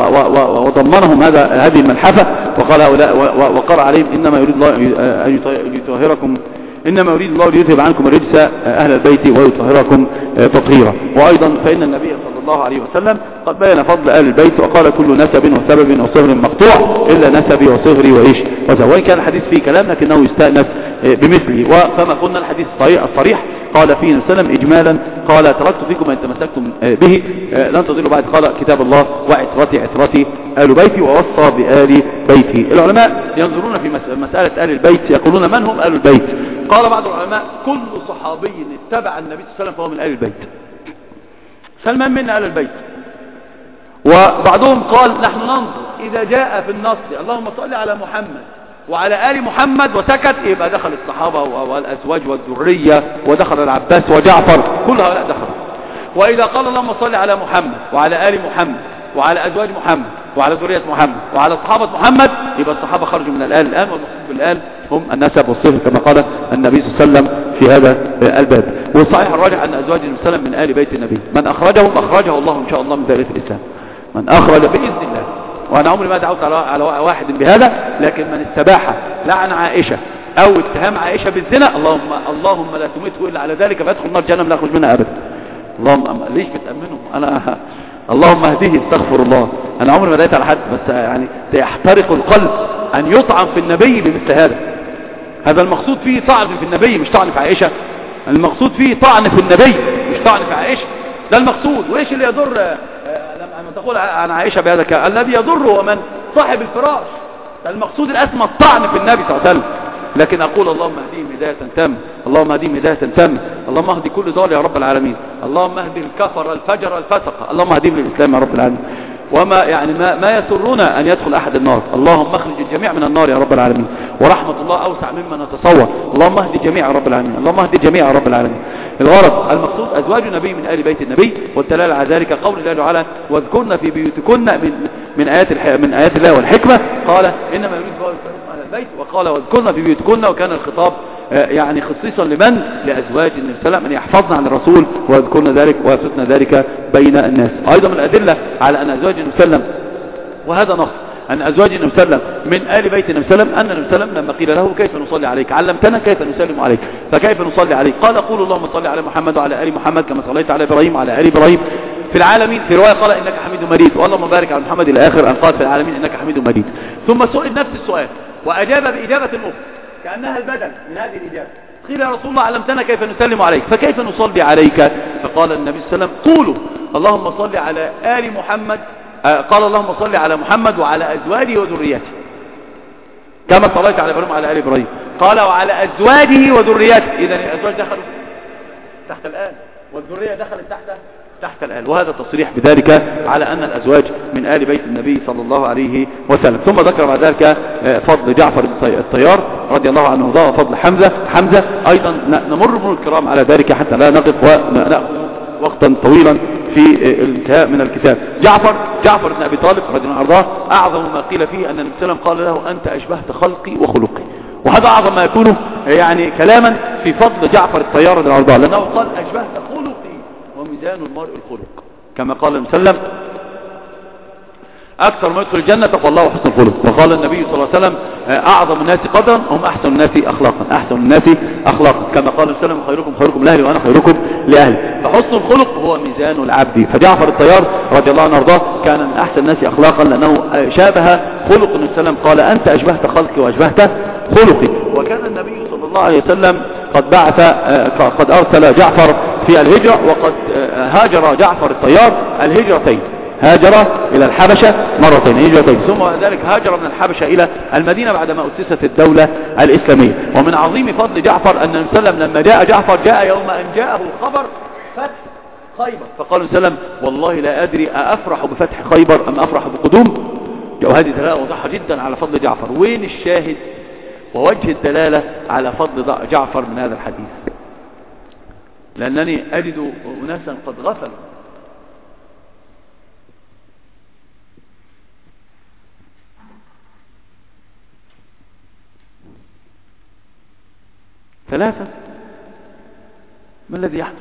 وضمنهم هذا هذه الملحفة، وقال وقرأ عليهم إنما يريد الله أن يطهركم إنما يريد الله ليذهب عنكم الرجس أهل البيت ويطهركم تطهيرا. وأيضا فإن النبي صلى الله عليه وسلم قد بين فضل أهل البيت وقال كل نسب وسبب وصهر مقطوع إلا نسبي وصهري وإيش وزوج. وإن كان الحديث فيه كلام لكنه يستأنف بمثله. وكما قلنا الحديث الصريح قال فيه النبي صلى الله عليه وسلم إجمالا قال تركت فيكم ما إن تمسكتم به لن تضلوا بعد، قال كتاب الله وعترتي عترتي آل بيتي، ووصى بآل بيتي. العلماء ينظرون في مسألة آل البيت يقولون من هم آل البيت؟ قال بعض العلماء كل صحابي اتبع النبي صلى الله عليه وسلم فهو من آل البيت. سلمان من آل البيت. وبعضهم قال نحن ننظر إذا جاء في النص اللهم صل على محمد وعلى آل محمد وسكت، يبقى دخل الصحابة والأزواج والذرية ودخل العباس وجعفر، كل هؤلاء دخلوا. وإذا قال اللهم صل على محمد وعلى آل محمد وعلى أزواج محمد وعلى ذرية محمد وعلى صحابة محمد، يبقى الصحابة خرجوا من الآل الآن، والمقصود بالآل هم النسب والصهر كما قال النبي صلى الله عليه وسلم في هذا الباب. والصحيح الراجح أن أزواج النبي صلى الله عليه وسلم من آل بيت النبي، من أخرجهم أخرجه الله إن شاء الله من دائرة الإسلام، من أخرج بإذن الله. وأنا عمري ما دعوت على واحد بهذا، لكن من استباح لعن عائشة أو اتهام عائشة بالزنا اللهم اللهم لا تمته إلا على ذلك فيدخل نار جهنم لا يخرج منها أبدا. اللهم ليش بتأمنه أنا اللهم اهديه استغفر الله. أنا عمري ما دعيت على حد، بس يعني يحترق القلب أن يطعن في النبي بمثل هذا. هذا المقصود فيه طعن في النبي مش طعن في عائشة، المقصود فيه طعن في النبي مش طعن في عائشة، ده المقصود. وإيش اللي يضر لما تقول عن عائشة بهذا كان الذي يضر هو من صاحب الفراش، ده المقصود الأسمى الطعن في النبي صلى الله عليه وسلم. لكن أقول اللهم اهديهم هداية تامة، اللهم اهديهم هداية تامة، اللهم اهدي كل ضال يا رب العالمين، اللهم اهدي الكفر الفجر الفسق، اللهم اهديهم للإسلام يا رب العالمين. وما يعني ما, ما يسرنا أن يدخل أحد النار، اللهم اخرج الجميع من النار يا رب العالمين، ورحمة الله أوسع مما نتصور، اللهم اهدي الجميع يا رب العالمين، اللهم اهدي الجميع يا رب العالمين. الغرض المقصود أزواج النبي من آل بيت النبي، والدلالة على ذلك قول الله تعالى واذكرن في بيوتكن من من آيات من آيات الله والحكمة، قال إنما يريد الله أهل البيت، وقال واذكرن في بيوتكن، وكان الخطاب يعني خصيصا لمن؟ لأزواج النبي صلى الله عليه وسلم أن يحفظن عن الرسول ويذكرن ذلك ويسطن ذلك بين الناس. أيضا من الأدلة على أن أزواج النبي صلى الله عليه وسلم، وهذا نص، أن أزواج النبي صلى الله عليه وسلم من آل بيت النبي صلى الله عليه وسلم، أن النبي صلى الله عليه وسلم لما قيل له كيف نصلي عليك علمتنا كيف نسلم عليك، فكيف نصلي عليك؟ قال قولوا اللهم صل على محمد وعلى آل محمد كما صليت على إبراهيم وعلى آل إبراهيم في العالمين. في رواية قال إنك حميد مجيد، واللهم بارك على محمد إلى آخر أن قال في العالمين إنك حميد مجيد. ثم سئل نفس السؤال وأجاب بإجابة أخرى كأنها البدل من هذه الإجابة، قيل يا رسول الله علمتنا كيف نسلم عليك فكيف نصلي عليك؟ فقال النبي صلى الله عليه وسلم قولوا اللهم صل على آل محمد، قال اللهم صل على محمد وعلى أزواجه وذريته كما صليت على إبراهيم وعلى آل إبراهيم، قال وعلى أزواجه وذريته. إذن الأزواج دخلوا تحت الآل والذرية دخلت تحت تحت الآل. وهذا تصريح بذلك على أن الأزواج من آل بيت النبي صلى الله عليه وسلم. ثم ذكر بعد ذلك فضل جعفر الطيار رضي الله عنه وارضاه وفضل حمزة حمزة أيضا. نمر مرور الكرام على ذلك حتى لا نقف ونأخذ وقتا طويلا في الانتهاء من الكتاب. جعفر جعفر بن أبي طالب رضي الله عنه وارضاه أعظم ما قيل فيه أن النبي صلى الله عليه وسلم قال له أنت أشبهت خلقي وخلقي، وهذا أعظم ما يكون يعني كلاما في فضل جعفر الطيار رضي الله عنه وارضاه، لأنه قال أشبهت خلقي وميزان المرء الخلق، كما قال النبي صلى الله عليه وسلم أكثر ما يدخل الجنة تقوى الله وحسن الخلق. وقال النبي صلى الله عليه وسلم أعظم الناس قدرا هم أحسن الناس أخلاقا، أحسن الناس أخلاقا، كما قال النبي صلى الله عليه وسلم خيركم خيركم لأهلي وأنا خيركم لأهلي. فحسن الخلق هو ميزان العبد. فجعفر الطيار رضي الله عنه وارضاه كان من أحسن الناس أخلاقا لأنه شابه خلق النبي صلى الله عليه وسلم، قال أنت أشبهت خلقي وأشبهت خلقي. وكان النبي صلى الله عليه وسلم قد بعث قد أرسل جعفر في الهجرة، وقد هاجر جعفر الطيار الهجرتين، هاجر إلى الحبشة مرتين هجرتين، ثم بعد ذلك هاجر من الحبشة إلى المدينة بعدما أسست الدولة الإسلامية. ومن عظيم فضل جعفر أن النبي صلى الله عليه وسلم لما جاء جعفر جاء يوم أن جاءه خبر فتح خيبر، فقال النبي صلى الله عليه وسلم والله لا أدري أفرح بفتح خيبر أم أفرح بقدوم. وهذه دلالة واضحة جدا على فضل جعفر. وين الشاهد ووجه الدلالة على فضل جعفر من هذا الحديث؟ لأنني أجد أناسا قد غفلوا. ثلاثة، ما الذي يحدث؟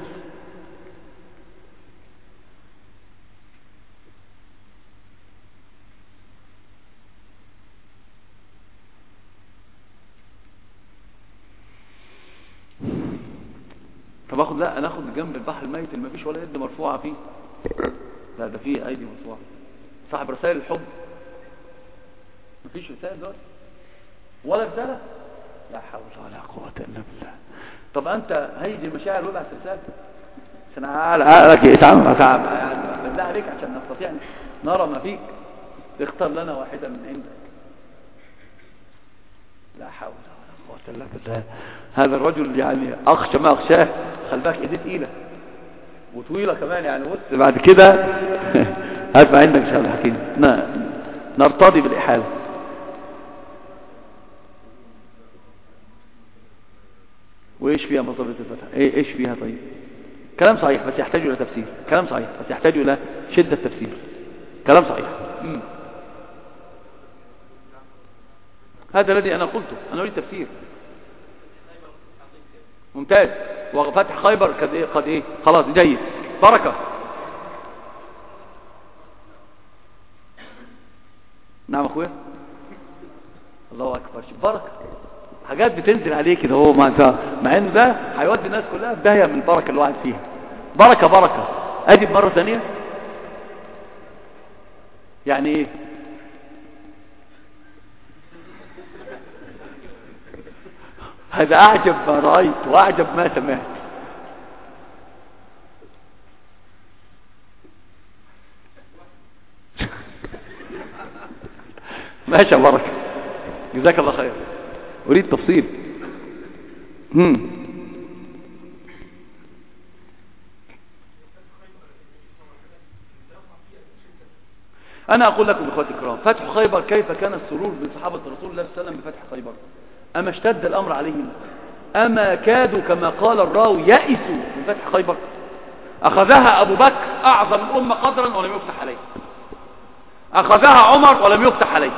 طب اخد لا انا اخد جنب البحر الميت اللي ما فيش ولا يد مرفوعه فيه، لا ده فيه ايدي مرفوعه. صاحب رسائل الحب ما فيش رسائل دلوقتي ولا رساله، لا حول ولا قوه الا بالله. طب انت هيجي المشاعر وابعث رساله عشان عقلك يتعامل يعني بالله عليك عشان نستطيع نرى ما فيك. اختار لنا واحده من عندك. لا حول ولا قوه الا بالله. هذا الرجل يعني اخشى ما اخشاه، خلي بالك ايديه تقيله وطويله كمان يعني. بص بعد كده هات ما عندك ان شاء الله حكيم نرتضي بالاحاله. وايش فيها مصابة الفتح؟ ايه ايش فيها؟ طيب كلام صحيح بس يحتاج الى تفسير، كلام صحيح بس يحتاج الى شدة تفسير، كلام صحيح. مم. هذا الذي انا قلته، انا اريد تفسير. ممتاز. وفتح خيبر قد ايه قد ايه خلاص جيد، بركة. نعم اخويا، الله اكبر، بركة، حاجات بتنزل عليه كده هو مع مع ان ده هيودي الناس كلها في داهيه من البركه اللي واحد فيها. بركه بركه. ادي مره ثانيه يعني ايه؟ هذا اعجب ما رايت واعجب ما سمعت. ماشي يا بركه، جزاك الله خير. أريد تفصيل. مم. أنا أقول لكم إخواتي الكرام، فتح خيبر كيف كان السرور بصحابة رسول الله صلى الله عليه وسلم بفتح خيبر؟ أما اشتد الأمر عليهم؟ أما كادوا كما قال الراوي يئسوا من فتح خيبر؟ أخذها أبو بكر أعظم الأمة قدرا ولم يفتح عليه، أخذها عمر ولم يفتح عليه،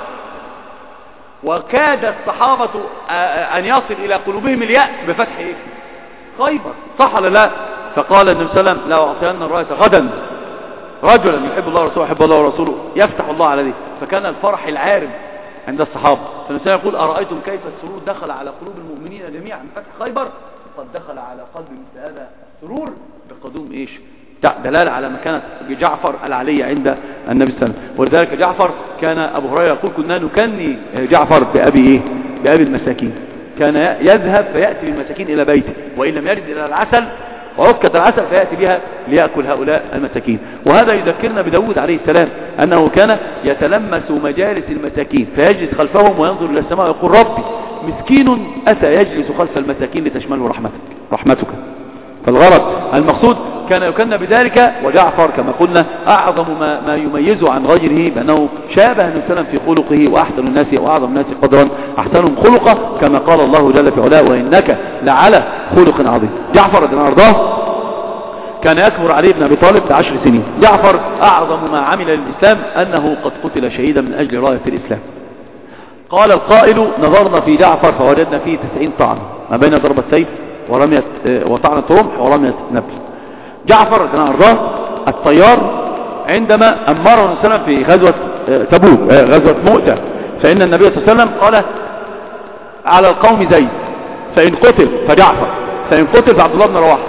وكاد الصحابة أن يصل إلى قلوبهم اليأس بفتح إيه؟ خيبر، صح ولا لا؟ فقال النبي صلى الله عليه وسلم لا أعطينا الراية غدا رجلا يحب الله ورسوله يحب الله ورسوله يفتح الله على ذلك. فكان الفرح العارم عند الصحابة. فالنبي يقول أرأيتم كيف السرور دخل على قلوب المؤمنين جميعا من فتح خيبر؟ قد دخل على قلب مثل هذا السرور بقدوم إيش؟ دلالة على مكانة جعفر العلي عند النبي صلى الله عليه وسلم. ولذلك جعفر كان أبو هريرة يقول كنا نكني جعفر بأبي إيه؟ بأبي المساكين. كان يذهب فيأتي بالمساكين إلى بيته، وإن لم يرد إلى العسل وعكة العسل فيأتي بها ليأكل هؤلاء المساكين. وهذا يذكرنا بداود عليه السلام أنه كان يتلمس مجالس المساكين فيجلس خلفهم وينظر إلى السماء ويقول ربي مسكين أتى يجلس خلف المساكين لتشمله رحمتك رحمتك فالغرض المقصود كان يكن بذلك. وجعفر كما قلنا أعظم ما, ما يميزه عن غيره بأنه شابه النبي صلى الله عليه وسلم في خلقه، وأحسن الناس وأعظم الناس قدرا أحسنهم خلقا، كما قال الله جل في علاه وإنك لعلى خلق عظيم. جعفر رضي الله عنه وارضاه كان يكبر علي بن أبي طالب بعشر سنين. جعفر أعظم ما عمل للإسلام أنه قد قتل شهيدا من أجل راية الإسلام. قال القائل نظرنا في جعفر فوجدنا فيه تسعين طعنة ما بين ضربة سيف ورمية وطعنة رمح ورمية نبل. جعفر رضي الله عنه وارضاه الطيار عندما أمره النبي صلى الله عليه وسلم في غزوة تبوك غزوة مؤتة، فإن النبي صلى الله عليه وسلم قال على القوم زيد، فإن قتل فجعفر، فإن قتل فعبد الله بن رواحة.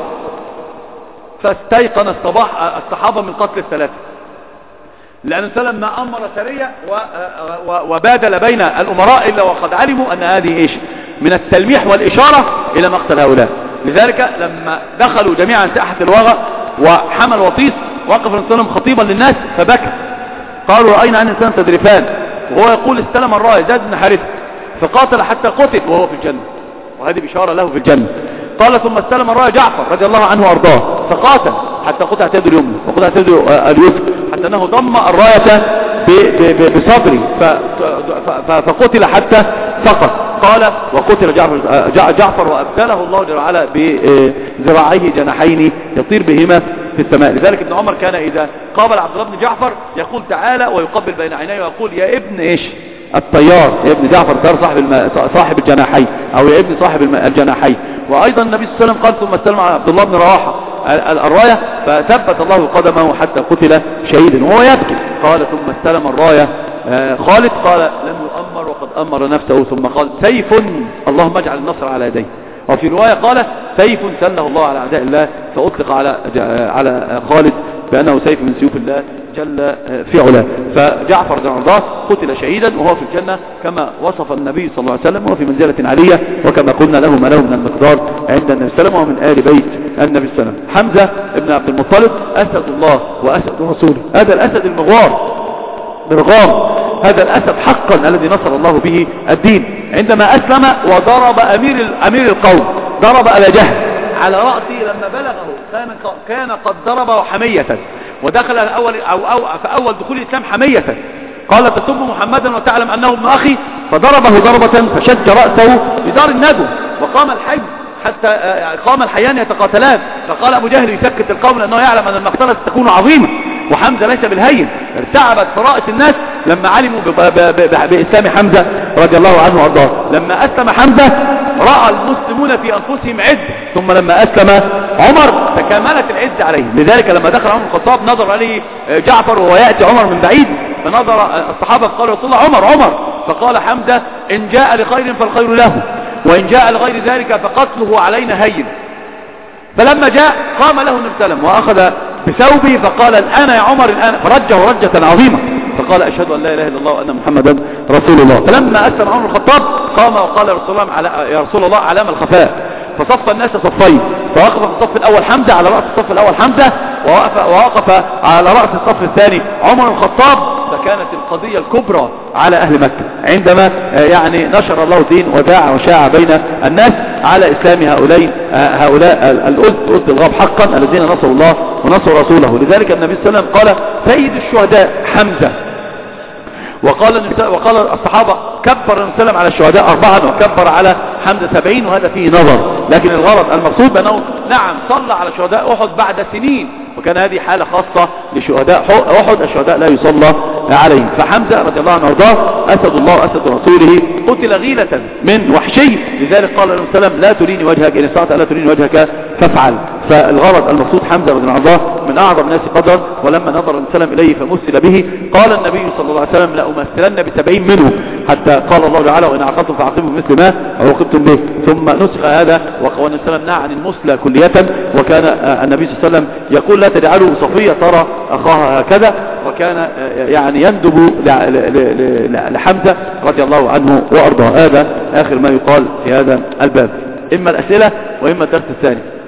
فاستيقن الصباح الصحابة من قتل الثلاثة، لأن النبي صلى الله عليه وسلم ما أمر سرية وبادل بين الأمراء إلا وقد علموا أن هذه إيش من التلميح والإشارة إلى مقتل هؤلاء. لذلك لما دخلوا جميعا ساحة الوغى وحمل وطيس وقف النبي صلى الله عليه وسلم خطيبا للناس فبكى، قالوا رأينا أن الإنسان تدرفان، وهو يقول استلم الراية زيد بن حارثة فقاتل حتى قتل وهو في الجنة، وهذه بشارة له في الجنة. قال ثم استلم الراية جعفر رضي الله عنه وارضاه فقاتل حتى قطعت يده اليمنى وقطعت يده اليسرى، حتى انه ضم الراية بصدره فقتل حتى سقط. قال وقتل جعفر, جعفر وابدله الله جل وعلا بذراعيه جناحين يطير بهما في السماء. لذلك ابن عمر كان اذا قابل عبد الله بن جعفر يقول تعالى ويقبل بين عينيه ويقول يا ابن ايش الطيار، يا ابن جعفر الطيار صاحب الم... صاحب الجناحين، او يا ابن صاحب الم... الجناحين. وايضا النبي صلى الله عليه وسلم قال ثم استلم على عبد الله بن رواحه الرايه فثبت الله قدمه حتى قتل شهيدا وهو يبكي. قال ثم استلم الرايه خالد قال لم يؤمر وقد امر نفسه، ثم قال سيف اللهم اجعل النصر على يديه. وفي روايه قال سيف سله الله على اعداء الله، فاطلق على على خالد بانه سيف من سيوف الله جل في علاه. فجعفر رضي الله عنه قتل شهيدا وهو في الجنة كما وصف النبي صلى الله عليه وسلم، وفي منزلة عالية، وكما قلنا له ما له من المقدار عند النبي صلى الله عليه وسلم ومن آل بيت النبي صلى الله عليه وسلم. حمزة ابن عبد المطلب أسد الله وأسد رسوله، هذا الأسد المغوار برغام، هذا الأسد حقا الذي نصر الله به الدين. عندما أسلم وضرب أمير أمير القوم، ضرب أبا جهل على رأسه لما بلغه كان كان قد ضربه حمية، ودخل أول أو أو فأول دخول الإسلام حمية. قال تسب محمدا وتعلم أنه ابن أخي، فضربه ضربة فشج رأسه بدار الندو، وقام الحي حتى قام الحيان يتقاتلان. فقال أبو جهل يسكت القوم لأنه يعلم أن المقتلة ستكون عظيمة، وحمزة ليس بالهين. ارتعبت فرائس الناس لما علموا بإسلام حمزة رضي الله عنه وارضاه. لما أسلم حمزة رأى المسلمون في أنفسهم عز، ثم لما أسلم عمر تكاملت العز عليهم. لذلك لما دخل عمر الخطاب نظر عليه جعفر وهو يأتي عمر من بعيد، فنظر الصحابة فقالوا رسول الله عمر عمر، فقال حمزة إن جاء لخير فالخير له، وإن جاء لغير ذلك فقتله علينا هين. فلما جاء قام له النبي صلى الله عليه وسلم وأخذ بثوبه فقال الآن يا عمر الآن، فرجه رجة عظيمة، فقال أشهد أن لا إله إلا الله وأن محمدا رسول الله. فلما أسلم عمر الخطاب قام وقال يا رسول الله على يا رسول الله علام الخفاء، فصف الناس صفين، فوقف في الصف الأول حمزة على رأس الصف الأول حمزة، ووقف, ووقف على رأس الصف الثاني عمر الخطاب. فكانت القضية الكبرى على أهل مكة عندما يعني نشر الله الدين وداع وشاع بين الناس على إسلام هؤلاء هؤلاء الأسد أسد الغاب حقا الذين نصروا الله ونصروا رسوله. لذلك النبي صلى الله عليه وسلم قال سيد الشهداء حمزة، وقال وقال الصحابة كبر النبي صلى الله عليه وسلم على الشهداء أربعا وكبر على حمزة سبعين، وهذا فيه نظر. لكن الغرض المقصود بأنه نعم صلى على شهداء أحد بعد سنين، وكان هذه حالة خاصة لشهداء أحد، الشهداء لا يصلى عليهم. فحمزة رضي الله عنه وارضاه أسد الله وأسد رسوله قتل غيلة من وحشي. لذلك قال النبي صلى الله عليه وسلم لا تريني وجهك إن استطعت لا تريني وجهك فافعل. فالغرض المقصود حمزة رضي الله عنه وارضاه من أعظم الناس قدرا، ولما نظر النبي صلى الله عليه وسلم إليه فمثل به قال النبي صلى الله عليه وسلم لأمثلن بسبعين منه، حتى قال الله تعالى وإن عاقبتم فعاقبوا مثل ما عوقبتم به. ثم نسخ هذا والنبي صلى الله عليه وسلم نهى عن المثلى كلية، وكان النبي صلى الله عليه وسلم يقول لا تجعلوا صفية ترى أخاها هكذا، وكان يعني يندب لحمزة رضي الله عنه وأرضاه. هذا آخر ما يقال في هذا الباب، إما الأسئلة وإما الدرس الثاني.